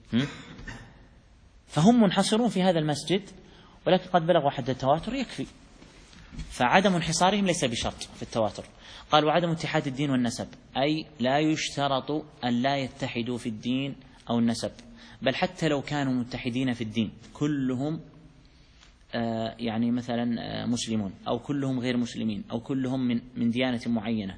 فهم منحصرون في هذا المسجد ولكن قد بلغوا حد التواتر يكفي، فعدم انحصارهم ليس بشرط في التواتر. قال وعدم اتحاد الدين والنسب، أي لا يشترط أن لا يتحدوا في الدين أو النسب، بل حتى لو كانوا متحدين في الدين كلهم يعني مثلا مسلمون أو كلهم غير مسلمين أو كلهم من من ديانة معينة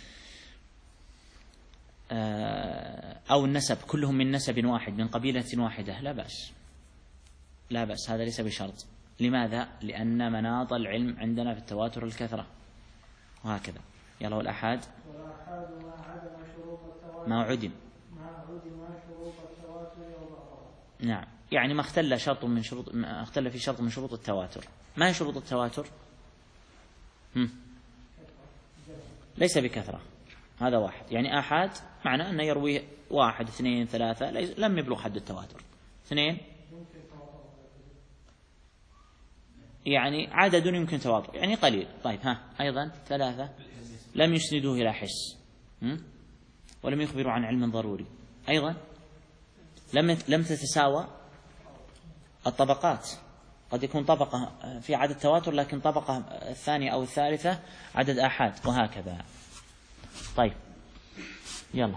أو النسب كلهم من نسب واحد من قبيلة واحدة، لا بأس لا بأس، هذا ليس بشرط. لماذا؟ لأن مناط العلم عندنا في التواتر الكثرة. وهكذا يلا. والأحاد ما عدم نعم، يعني ما اختل شرط من شروط ما اختل في شرط من شروط التواتر. ما هي شروط التواتر؟ هم. ليس بكثرة، هذا واحد. يعني آحاد معنى أن يروي واحد اثنين ثلاثة لم يبلغ حد التواتر. اثنين يعني عدد يمكن تواتر يعني قليل. طيب ها أيضا ثلاثة لم يسندوه إلى حس ولم يخبروا عن علم ضروري. أيضا لم لم تتساوى الطبقات، قد يكون طبقة في عدد تواتر لكن طبقة الثانية أو الثالثة عدد آحاد، وهكذا. طيب يلا.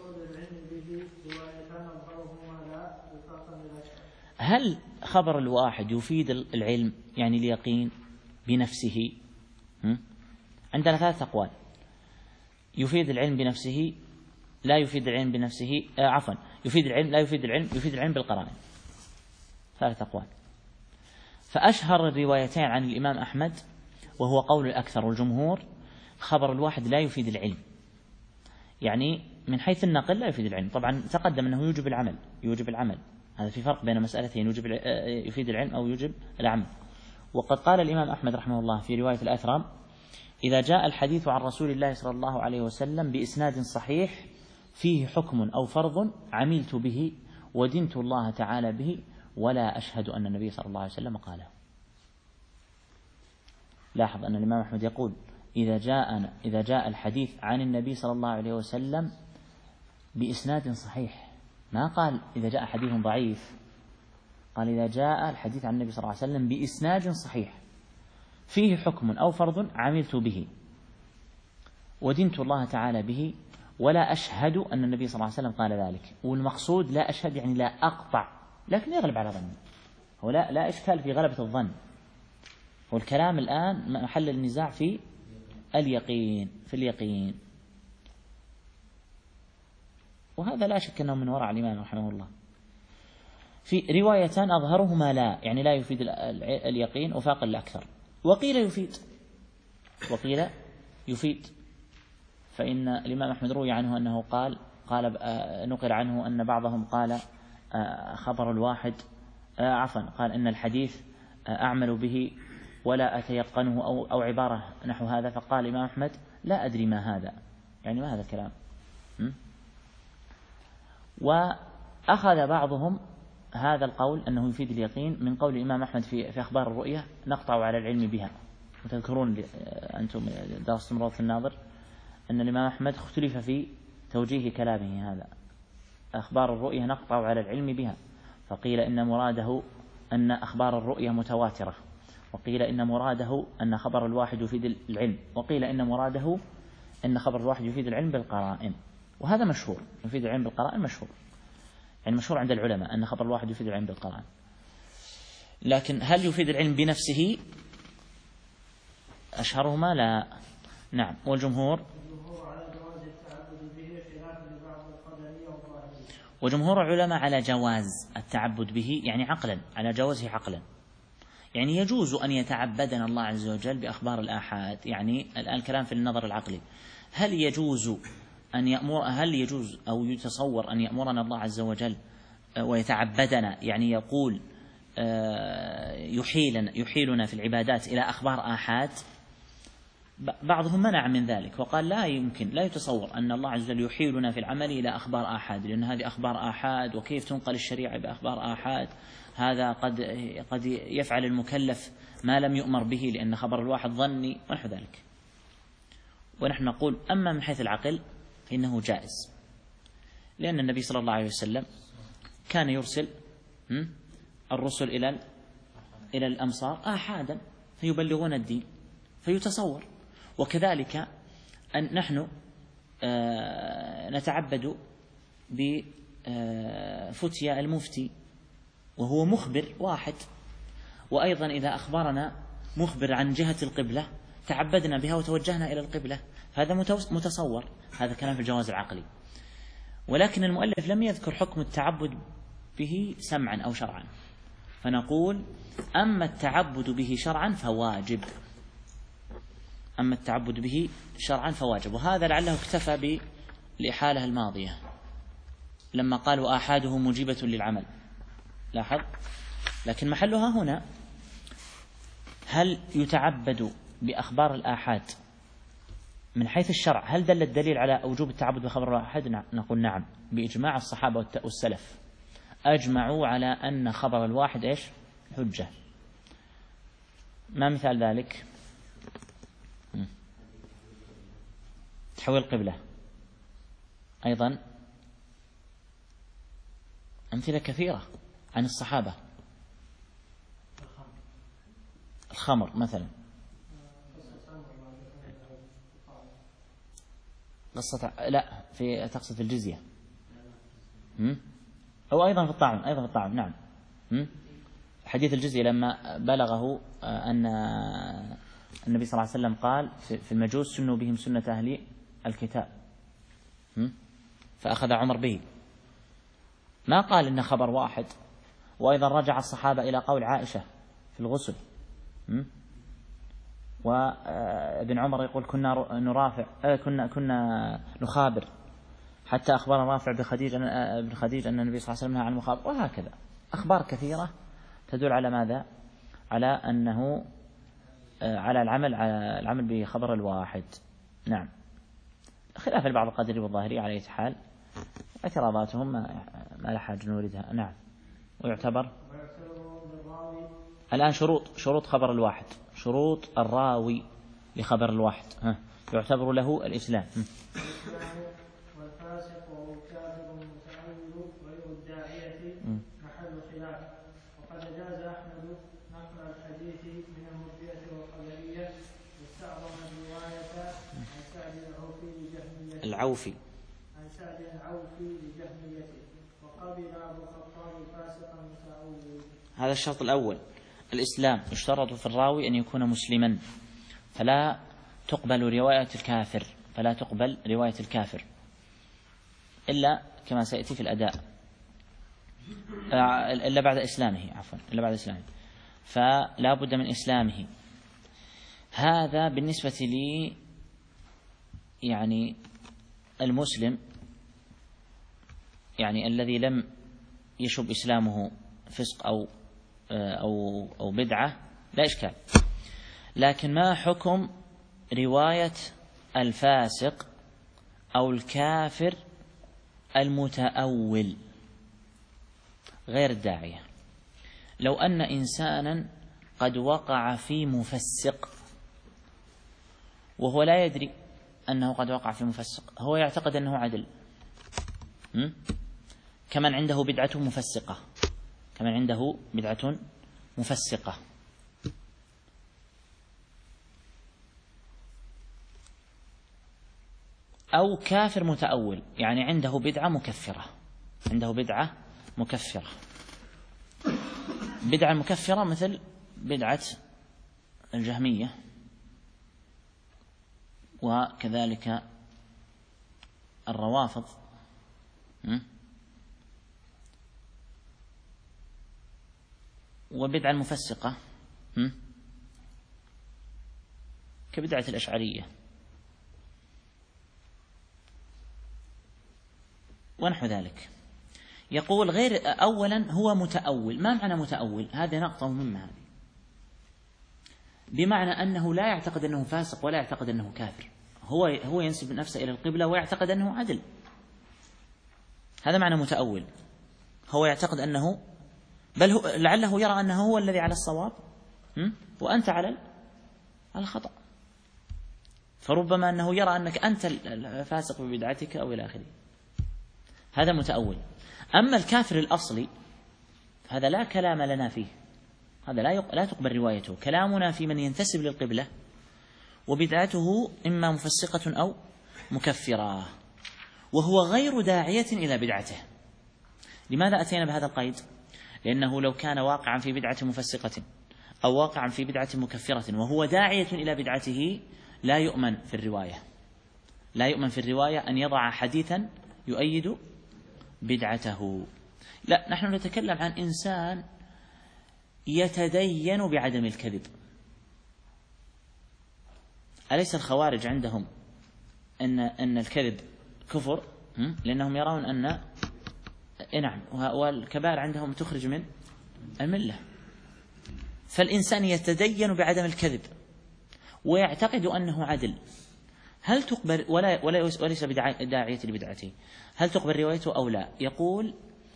هل خبر الواحد يفيد العلم يعني اليقين بنفسه؟ عندنا ثلاثة أقوال. يفيد العلم بنفسه، لا يفيد العلم بنفسه، آه عفوا يفيد العلم، لا يفيد العلم، يفيد العلم بالقرائن. ثلاثة أقوال. فأشهر الروايتين عن الإمام أحمد وهو قول الأكثر والجمهور خبر الواحد لا يفيد العلم، يعني من حيث النقل لا يفيد العلم. طبعا تقدم أنه يوجب العمل، يوجب العمل، هذا في فرق بين مسألتين، يوجب يفيد العلم أو يوجب العمل. وقد قال الإمام أحمد رحمه الله في رواية الأثرم: إذا جاء الحديث عن رسول الله صلى الله عليه وسلم بإسناد صحيح فيه حكم أو فرض عملت به ودنت الله تعالى به ولا أشهد أن النبي صلى الله عليه وسلم قاله. لاحظ أن الإمام أحمد يقول: إذا جاء إذا جاء الحديث عن النبي صلى الله عليه وسلم بإسناد صحيح، ما قال إذا جاء حديث ضعيف، قال إذا جاء الحديث عن النبي صلى الله عليه وسلم بإسناد صحيح فيه حكم أو فرض عملت به ودنت الله تعالى به ولا أشهد أن النبي صلى الله عليه وسلم قال ذلك. والمقصود لا أشهد يعني لا أقطع، لكن يغلب على ظني، هو لا, لا إشكال في غلبة الظن. والكلام الآن محل النزاع في اليقين، في اليقين، وهذا لا شك أنه من وراء الإمام رحمه الله. في روايتان أظهرهما لا، يعني لا يفيد اليقين وفاق الأكثر، وقيل يفيد، وقيل يفيد. فإن الإمام أحمد روي عنه أنه قال قال نقل عنه أن بعضهم قال خبر الواحد عفوا قال إن الحديث أعمل به ولا أتيقنه أو أو عبارة نحو هذا. فقال الإمام أحمد: لا أدري ما هذا، يعني ما هذا الكلام. وأخذ بعضهم هذا القول أنه يفيد اليقين من قول الإمام أحمد في, في أخبار الرؤية: نقطع على العلم بها. وتذكرون أنتم درستم روضة الناظر أن الإمام أحمد اختلف في توجيه كلامه هذا: أخبار الرؤية نقطع على العلم بها. فقيل إن مراده أن أخبار الرؤية متواترة، وقيل إن مراده أن خبر الواحد يفيد العلم، وقيل إن مراده أن خبر الواحد يفيد العلم بالقرائن. وهذا مشهور، يفيد العلم بالقرائن مشهور، يعني مشهور عند العلماء أن خبر الواحد يفيد العلم بالقرائن. لكن هل يفيد العلم بنفسه؟ أشهرهما لا. نعم. والجمهور وجمهور العلماء على جواز التعبد به، يعني عقلا، على جوازه عقلا، يعني يجوز أن يتعبدنا الله عز وجل بأخبار الآحاد. يعني الآن الكلام في النظر العقلي، هل يجوز أن يأمر هل يجوز أو يتصور أن يأمرنا الله عز وجل ويتعبدنا، يعني يقول يحيلنا يحيلنا في العبادات إلى أخبار آحاد؟ بعضهم منع من ذلك وقال لا يمكن، لا يتصور أن الله عز وجل يحيلنا في العمل إلى أخبار آحاد، لأن هذه أخبار آحاد، وكيف تنقل الشريعة بأخبار آحاد؟ هذا قد قد يفعل المكلف ما لم يؤمر به، لأن خبر الواحد ظني ونحو ذلك. ونحن نقول: أما من حيث العقل فإنه جائز، لأن النبي صلى الله عليه وسلم كان يرسل الرسل إلى إلى الأمصار آحادا فيبلغون الدين، فيتصور. وكذلك أن نحن نتعبد بفتيا المفتي وهو مخبر واحد، وأيضا إذا أخبرنا مخبر عن جهة القبلة تعبدنا بها وتوجهنا إلى القبلة، هذا متصور، هذا كلام في الجواز العقلي. ولكن المؤلف لم يذكر حكم التعبد به سمعا أو شرعا، فنقول: أما التعبد به شرعا فواجب، أما التعبد به شرعا فواجب. وهذا لعله اكتفى بالإحالة الماضية لما قالوا آحاده موجبة للعمل، لاحظ. لكن محلها هنا: هل يتعبد بأخبار الآحاد من حيث الشرع؟ هل دل الدليل على وجوب التعبد بخبر الآحاد؟ نقول نعم، بإجماع الصحابة والسلف، أجمعوا على أن خبر الواحد إيش؟ حجة. ما مثال ذلك؟ تحويل القبلة، أيضا أمثلة كثيرة عن الصحابة. الخمر مثلا، قصة لا في تقصد الجزية، أو أيضا في الطعام، أيضا في الطعام نعم. حديث الجزية لما بلغه أن النبي صلى الله عليه وسلم قال في المجوس: سنوا بهم سنة أهل الكتاب، فأخذ عمر به، ما قال إن خبر واحد. وأيضا رجع الصحابة إلى قول عائشة في الغسل، وابن عمر يقول كنا نرافع كنا كنا نخابر حتى أخبر رافع بخديج ابن خديج أن النبي صلى الله عليه وسلم نهى عن المخابرة، وهكذا أخبار كثيرة تدل على ماذا؟ على أنه على العمل على العمل بخبر الواحد. نعم، خلاف بعض القدري والظاهري على أي حال اعتراضاتهم ما لا حاجة نوردها. نعم. ويعتبر الآن شروط شروط خبر الواحد، شروط الراوي لخبر الواحد، ها يعتبر له الإسلام. والفاسق والكافر المتأول غير الداعية محل خلاف. وقد أجاز أحمد نقل الحديث من المرجئة والقدرية واستعظم الرواية عن سعد العوفي لجهميته العوفي عن سعد العوفي لجهميته وقبل أبو الخطاب فاسقا متأول. هذا الشرط الأول، الإسلام. يشترط في الراوي أن يكون مسلما، فلا تقبل رواية الكافر فلا تقبل رواية الكافر إلا كما سيأتي في الأداء، إلا بعد إسلامه عفوا إلا بعد إسلامه فلا بد من إسلامه. هذا بالنسبة لي يعني المسلم، يعني الذي لم يشب إسلامه فسق أو أو أو بدعة لا إشكال. لكن ما حكم رواية الفاسق أو الكافر المتأول غير الداعية؟ لو أن إنسانا قد وقع في مفسق وهو لا يدري أنه قد وقع في مفسق، هو يعتقد أنه عدل، كمن عنده بدعة مفسقة كمن عنده بدعة مفسقة أو كافر متأول، يعني عنده بدعة مكفرة عنده بدعة مكفرة بدعة مكفرة مثل بدعة الجهمية وكذلك الروافض وبدعة المفسقة كبدعة الأشعرية ونحو ذلك. يقول غير أولا هو متأول. ما معنى متأول؟ هذه نقطة مهمة، هذه بمعنى أنه لا يعتقد أنه فاسق ولا يعتقد أنه كافر، هو هو ينسب نفسه إلى القبلة ويعتقد أنه عدل، هذا معنى متأول. هو يعتقد أنه بل هو لعله يرى أنه هو الذي على الصواب وأنت على الخطأ، فربما أنه يرى أنك أنت الفاسق ببدعتك أو إلى آخره، هذا متأول. أما الكافر الأصلي هذا لا كلام لنا فيه، هذا لا لا تقبل روايته. كلامنا في من ينتسب للقبلة وبدعته إما مفسقة أو مكفرة وهو غير داعية إلى بدعته. لماذا أتينا بهذا القيد؟ لأنه لو كان واقعا في بدعة مفسقة أو واقعا في بدعة مكفرة وهو داعية إلى بدعته لا يؤمن في الرواية لا يؤمن في الرواية أن يضع حديثا يؤيد بدعته. لا، نحن نتكلم عن إنسان يتدين بعدم الكذب. أليس الخوارج عندهم أن أن الكذب كفر؟ لأنهم يرون أن نعم، والكبائر عندهم تخرج من الملة. فالإنسان يتدين بعدم الكذب ويعتقد أنه عدل، هل تقبل ولا وليس بداعية لبدعته، هل تقبل روايته أو لا؟ يقول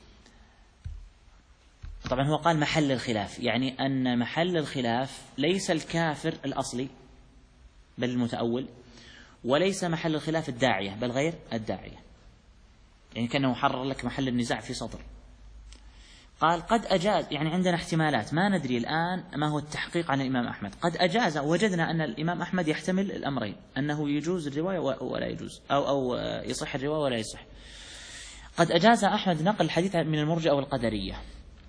طبعا هو قال محل الخلاف، يعني أن محل الخلاف ليس الكافر الأصلي بل المتأول، وليس محل الخلاف الداعية بل غير الداعية، يعني كأنه حرر لك محل النزاع في سطر. قال قد أجاز، يعني عندنا احتمالات ما ندري الآن ما هو التحقيق عن الإمام أحمد. قد أجاز، وجدنا أن الإمام أحمد يحتمل الأمرين، أنه يجوز الرواية ولا يجوز أو أو يصح الرواية ولا يصح. قد أجاز أحمد نقل الحديث من المرجئة والقدرية،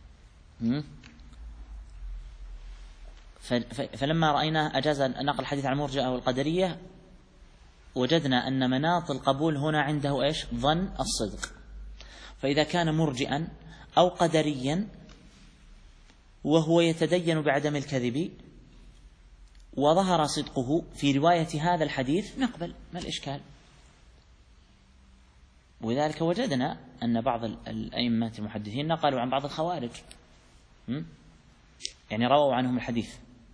فلما رأينا أجاز نقل الحديث عن المرجئة والقدرية وجدنا أن مناط القبول هنا عنده إيش؟ ظن الصدق. فإذا كان مرجئا أو قدريا وهو يتدين بعدم الكذب وظهر صدقه في رواية هذا الحديث نقبل، ما الإشكال؟ ولذلك وجدنا أن بعض الأئمة المحدثين نقلوا عن بعض الخوارج، يعني رووا عنهم الحديث،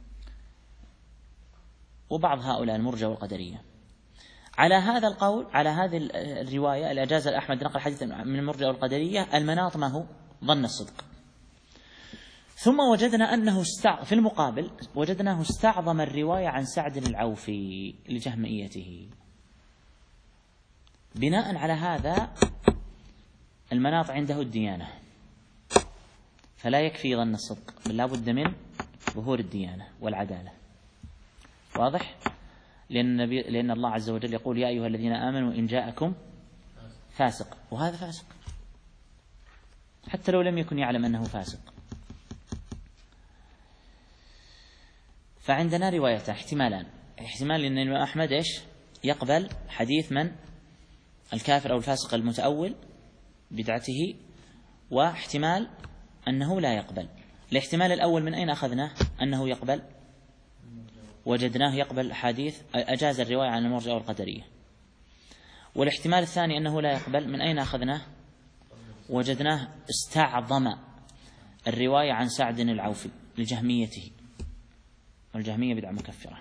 وبعض هؤلاء المرجئة والقدرية. على هذا القول، على هذه الرواية اللي أجاز أحمد نقل حديث من المرجئة والقدرية، المناط ما هو ظن الصدق. ثم وجدنا أنه استع... في المقابل وجدناه استعظم الرواية عن سعد العوفي لجهميته. بناء على هذا المناط عنده الديانة، فلا يكفي ظن الصدق، بل لا بد من ظهور الديانة والعدالة. واضح؟ لأن, النبي... لأن الله عز وجل يقول يا أيها الذين آمنوا إن جاءكم فاسق، وهذا فاسق حتى لو لم يكن يعلم أنه فاسق. فعندنا روايتان، احتمالان. احتمال أن الإمام أحمد إيش يقبل حديث من الكافر أو الفاسق المتأول بدعته، واحتمال أنه لا يقبل. الاحتمال الأول من أين أخذناه أنه يقبل؟ وجدناه يقبل حديث أجاز الرواية عن المرجئة والقدرية. والاحتمال الثاني أنه لا يقبل، من أين أخذناه؟ وجدناه استعظم الرواية عن سعد العوفي لجهميته، والجهمية بدعة مكفرة.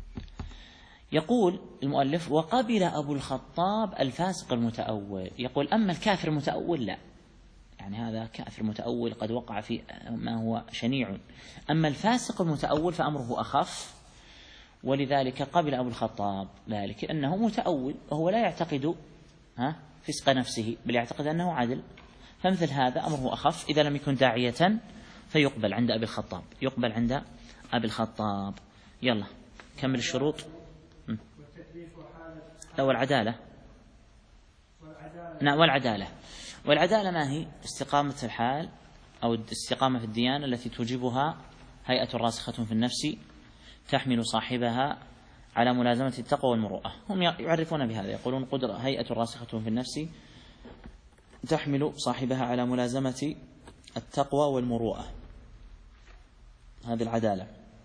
يقول المؤلف وقبل أبو الخطاب الفاسق المتأول. يقول أما الكافر المتأول لا، يعني هذا كافر متأول قد وقع في ما هو شنيع. أما الفاسق المتأول فأمره أخف، ولذلك قبل أبو الخطاب ذلك أنه متأول وهو لا يعتقد ها فسق نفسه، بل يعتقد أنه عدل. فمثل هذا أمره أخف، إذا لم يكن داعية فيقبل عند أبي الخطاب، يقبل عند أبي الخطاب. يلا كمل الشروط. لو العدالة، نعم والعدالة. والعدالة ما هي؟ استقامة الحال أو الاستقامة في الديانة التي توجبها هيئة راسخة في النفس تحمل صاحبها على ملازمة التقوى والمروءة. هم يعرفون بهذا، يقولون قدرة هيئة راسخة في النفس تحمل صاحبها على ملازمة التقوى والمروءة، هذه العدالة.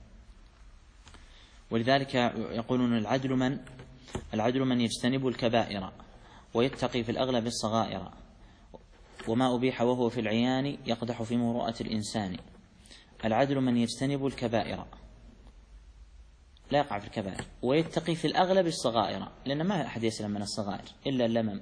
ولذلك يقولون العدل من العدل من يجتنب الكبائر ويتقي في الأغلب الصغائر، وما أبيح وهو في العيان يقدح في مروءة الإنسان. العدل من يجتنب الكبائر، لا يقع في الكبائر، ويتقي في الأغلب الصغائر، لأن ما أحد يسلم من الصغائر إلا اللمم.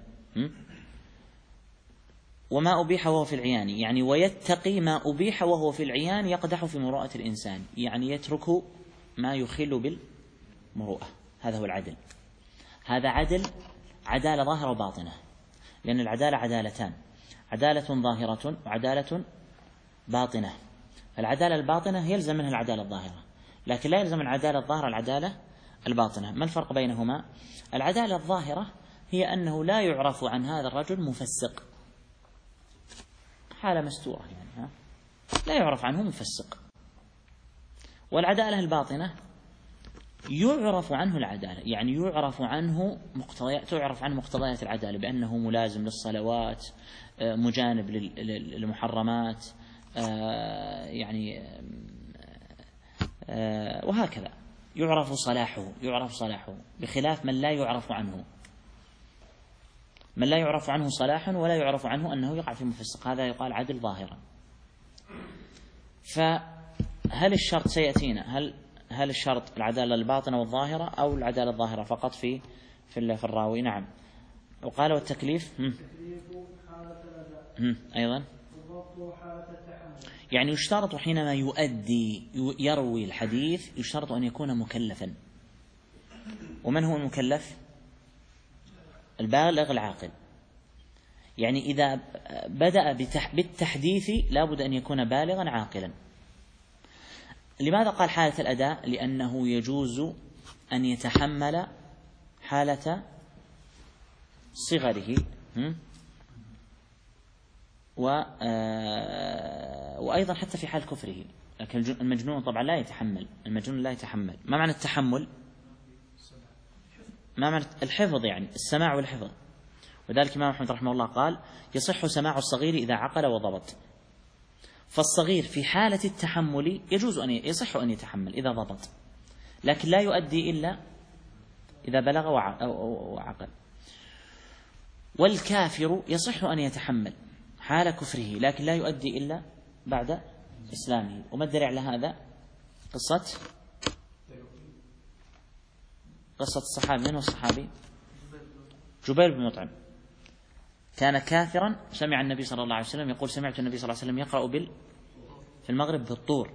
وما أبيح وهو في العيان، يعني ويتقي ما أبيح وهو في العيان يقدح في مروءة الإنسان، يعني يترك ما يخل بالمروءة. هذا هو العدل. هذا عدل، عدالة ظاهرة وباطنة، لأن العدالة عدالتان، عدالة ظاهرة وعدالة باطنة. العدالة الباطنة يلزم منها العدالة الظاهرة، لكن لا يلزم العدالة الظاهرة العدالة الباطنة. ما الفرق بينهما؟ العدالة الظاهرة هي أنه لا يعرف عن هذا الرجل مفسق، حالة مستورة يعني ها؟ لا يعرف عنه مفسق. والعدالة الباطنة يعرف عنه العدالة، يعني يعرف عنه مقتضيات، تعرف عنه مقتضيات العدالة بأنه ملازم للصلوات، مجانب للمحرمات، يعني وهكذا يعرف صلاحه يعرف صلاحه بخلاف من لا يعرف عنه من لا يعرف عنه صلاح ولا يعرف عنه أنه يقع في مفسق، هذا يقال عدل ظاهرا. فهل الشرط سيأتينا هل هل الشرط العدالة الباطنة والظاهرة أو العدالة الظاهرة فقط في في في الراوي؟ نعم. وقال والتكليف أيضا يعني يشترط حينما يؤدي يروي الحديث يشترط أن يكون مكلفا. ومن هو المكلف؟ البالغ العاقل. يعني إذا بدأ بالتحديث لا بد أن يكون بالغا عاقلا. لماذا قال حالة الأداء؟ لأنه يجوز أن يتحمل حالة صغره وأيضا حتى في حال كفره، لكن المجنون طبعا لا يتحمل، المجنون لا يتحمل. ما معنى التحمل؟ ما معنى الحفظ؟ يعني السماع والحفظ. وذلك الإمام أحمد رحمه الله قال يصح سماع الصغير إذا عقل وضبط. فالصغير في حالة التحمل يجوز أن يصح أن يتحمل إذا ضبط، لكن لا يؤدي إلا إذا بلغ وعقل. والكافر يصح أن يتحمل حال كفره لكن لا يؤدي إلا بعد إسلامه. وما الدليل على هذا؟ قصة قصة الصحابي. من هو الصحابي؟ جبير بن مطعم. كان كافرا، سمع النبي صلى الله عليه وسلم يقول سمعت النبي صلى الله عليه وسلم يقرأ بال في المغرب بالطور،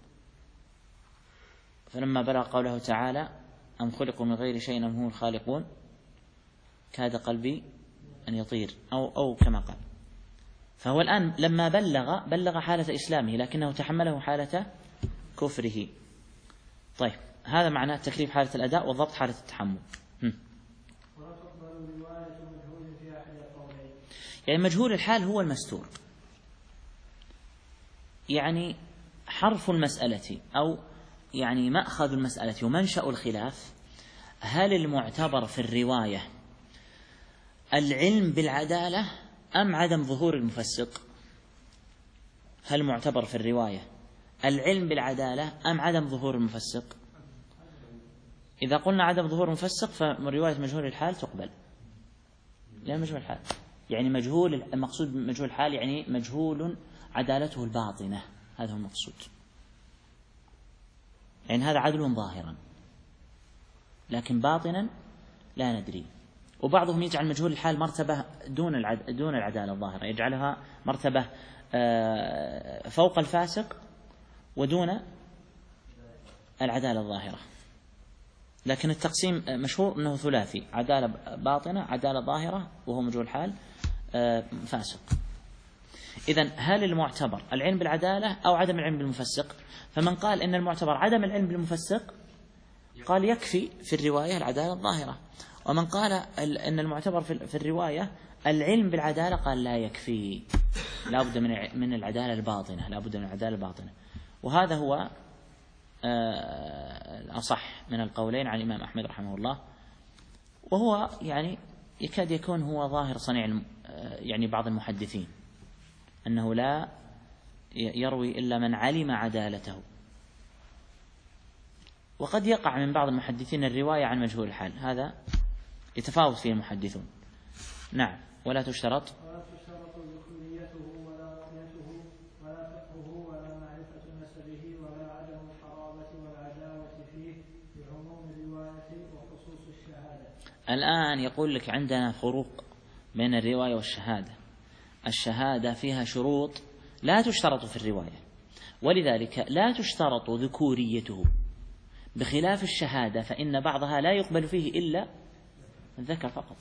فلما بلغ قوله تعالى أم خلقوا من غير شيء أم هم الخالقون كاد قلبي أن يطير أو, أو كما قال. فهو الآن لما بلغ بلغ حالة إسلامه لكنه تحمله حالة كفره. طيب هذا معناه تكليف حالة الأداء والضبط حالة التحمل. يعني مجهول الحال هو المستور، يعني حرف المسألة أو يعني مأخذ المسألة ومنشأ الخلاف هل المعتبر في الرواية العلم بالعدالة أم عدم ظهور المفسق؟ هل معتبر في الرواية العلم بالعدالة أم عدم ظهور المفسق؟ إذا قلنا عدم ظهور المفسق فرواية مجهول الحال تقبل. لا مجهول الحال يعني مجهول، المقصود مجهول الحال يعني مجهول عدالته الباطنة، هذا هو المقصود. يعني هذا عدل ظاهرا لكن باطنا لا ندري. وبعضهم يجعل مجهول الحال مرتبة دون العد... دون العدالة الظاهرة، يجعلها مرتبة فوق الفاسق ودون العدالة الظاهرة. لكن التقسيم مشهور أنه ثلاثي: عدالة باطنة، عدالة ظاهرة، وهو مجهول الحال فاسق. إذن هل المعتبر العلم بالعدالة أو عدم العلم بالمفسق؟ فمن قال إن المعتبر عدم العلم بالمفسق قال يكفي في الرواية العدالة الظاهرة، ومن قال إن المعتبر في الرواية العلم بالعدالة قال لا يكفي، لا بد من من العدالة الباطنة، لا بد من العدالة الباطنة. وهذا هو الأصح من القولين عن الإمام أحمد رحمه الله، وهو يعني يكاد يكون هو ظاهر صنيع يعني بعض المحدثين أنه لا يروي إلا من علم عدالته. وقد يقع من بعض المحدثين الرواية عن مجهول الحال، هذا يتفاوت فيه المحدثون. نعم. ولا تشترط ولا تشترط ذكوريته ولا رؤيته ولا فقهه ولا معرفة نسبه ولا عدم القرابة والعداوة فيه بعموم الرواية وخصوص الشهادة. الآن يقول لك عندنا فروق بين الرواية والشهادة. الشهادة فيها شروط لا تشترط في الرواية، ولذلك لا تشترط ذكوريته، بخلاف الشهادة فإن بعضها لا يقبل فيه إلا الذكر فقط،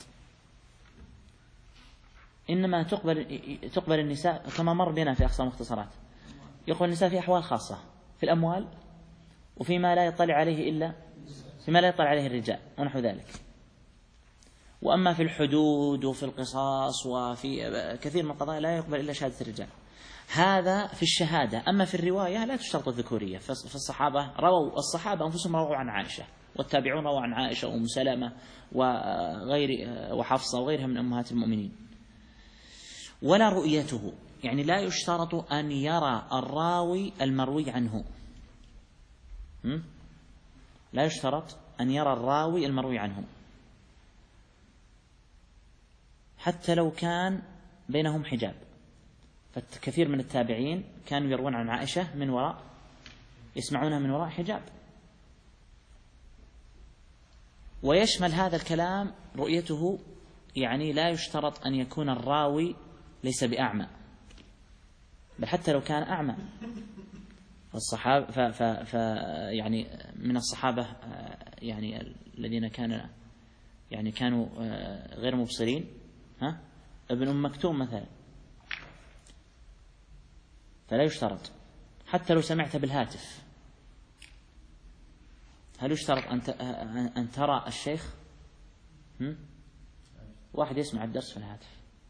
إنما تقبل تقبل النساء كما مر بنا في أقصى مختصرات. يقبل النساء في أحوال خاصة، في الأموال وفيما لا يطلع عليه إلا فيما لا يطلع عليه الرجال ونحو ذلك. وأما في الحدود وفي القصاص وفي كثير من القضايا لا يقبل إلا شهادة الرجال. هذا في الشهادة. أما في الرواية لا تشترط الذكورية. في الصحابة رووا الصحابة أنفسهم رووا عن عائشة، والتابعون رووا عن عائشة وأم سلمة وغير وحفصة وغيرها من أمهات المؤمنين. ولا رؤيته، يعني لا يشترط أن يرى الراوي المروي عنه. لا يشترط أن يرى الراوي المروي عنه حتى لو كان بينهم حجاب. فكثير من التابعين كانوا يروون عن عائشة من وراء يسمعونها من وراء حجاب. ويشمل هذا الكلام رؤيته، يعني لا يشترط أن يكون الراوي ليس بأعمى، بل حتى لو كان أعمى. الصحابة ف ف ف يعني من الصحابة يعني الذين كانوا يعني كانوا غير مبصرين، ها ابن أم مكتوم مثلا، فلا يشترط حتى لو سمعت بالهاتف. هل يشترط أن أن ترى الشيخ؟ هم؟ واحد يسمع الدرس في الهاتف،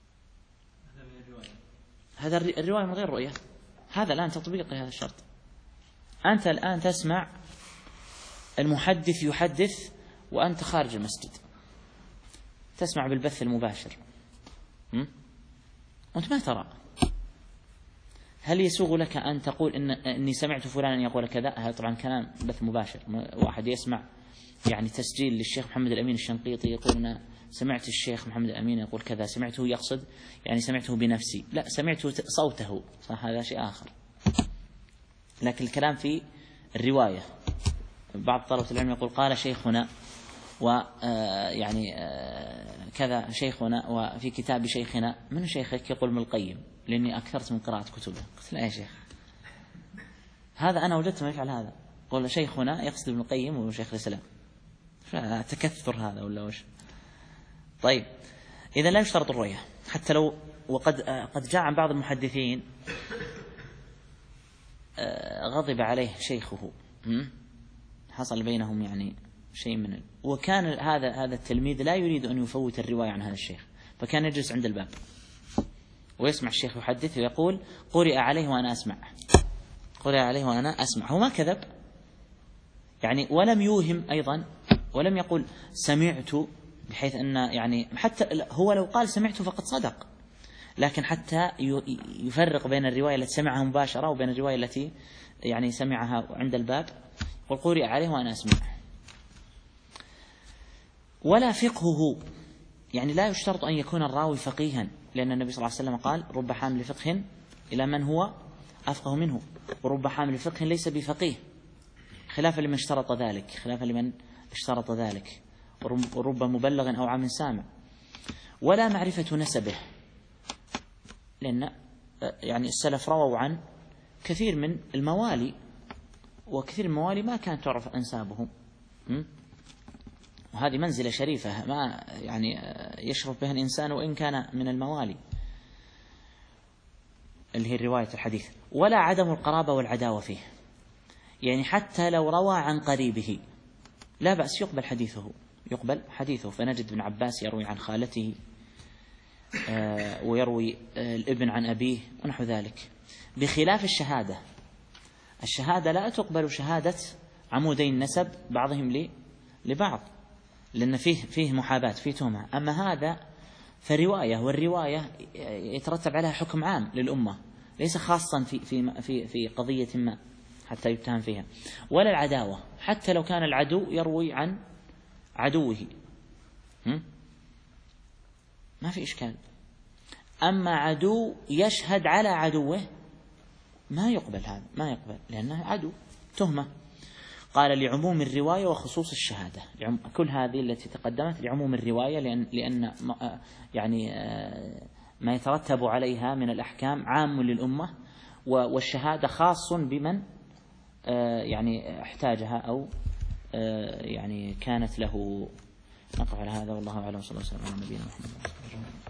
هذا الرواية من غير رؤية. هذا الآن تطبيق لهذا الشرط. أنت الآن تسمع المحدث يحدث وأنت خارج المسجد، تسمع بالبث المباشر، وأنت ما ترى. هل يسوغ لك أن تقول إن إني سمعت فلانا يقول كذا؟ هذا طبعا كلام بث مباشر، واحد يسمع يعني تسجيل للشيخ محمد الأمين الشنقيطي يقول أنا سمعت الشيخ محمد الأمين يقول كذا، سمعته يقصد يعني سمعته بنفسي، لا سمعت صوته، صح هذا شيء آخر. لكن الكلام في الرواية. بعض طلبة العلم يقول قال شيخنا ويعني كذا شيخنا وفي كتاب شيخنا. من شيخك؟ يقول ابن القيم، لأني أكثرت من قراءة كتبه. قلت لا يا شيخ، هذا أنا وجدت ما يفعل هذا، قول شيخنا يقصد ابن القيم وشيخ الإسلام، تكثر هذا ولا وش؟ طيب إذا لا يشترط الرؤية حتى لو، وقد قد جاء عن بعض المحدثين غضب عليه شيخه، حصل بينهم يعني شيء من ال... وكان هذا هذا التلميذ لا يريد أن يفوت الرواية عن هذا الشيخ، فكان يجلس عند الباب ويسمع الشيخ يحدث ويقول قرئ عليه وأنا أسمع، قرئ عليه وأنا أسمع. هو ما كذب يعني، ولم يوهم أيضا، ولم يقول سمعت، بحيث أن يعني حتى هو لو قال سمعت فقد صدق، لكن حتى يفرق بين الرواية التي سمعها مباشرة وبين الرواية التي يعني سمعها عند الباب، قل قرئ عليه وأنا أسمع. ولا فقهه، يعني لا يشترط أن يكون الراوي فقيها، لأن النبي صلى الله عليه وسلم قال رب حامل فقه إلى من هو أفقه منه، ورب حامل فقه ليس بفقيه، خلافا لمن اشترط ذلك، خلافا لمن اشترط ذلك، ورب مبلغ أو عام سامع. ولا معرفة نسبه، لأن يعني السلف رووا عن كثير من الموالي، وكثير من الموالي ما كانت تعرف أنسابهم، وهذه منزلة شريفة ما يعني يشرف بها الإنسان وإن كان من الموالي، اللي هي رواية الحديث. ولا عدم القرابة والعداوة فيه، يعني حتى لو روى عن قريبه لا بأس يقبل حديثه، يقبل حديثه. فنجد ابن عباس يروي عن خالته ويروي الابن عن أبيه ونحو ذلك، بخلاف الشهادة. الشهادة لا تقبل شهادة عمودي النسب بعضهم لبعض، لأن فيه فيه محاباة، فيه تهمة. أما هذا فرواية، والرواية يترتب عليها حكم عام للأمة، ليس خاصا في في في في قضية ما حتى يتهم فيها. ولا العداوة، حتى لو كان العدو يروي عن عدوه ما في إشكال. أما عدو يشهد على عدوه ما يقبل، هذا ما يقبل لأنه عدو، تهمة. قال لعموم الرواية وخصوص الشهادة، كل هذه التي تقدمت لعموم الرواية، لأن لأن يعني ما يترتب عليها من الأحكام عام للأمة، والشهادة خاص بمن يعني احتاجها أو يعني كانت له. نقف على هذا والله أعلم، صلى الله عليه وسلم على نبينا محمد.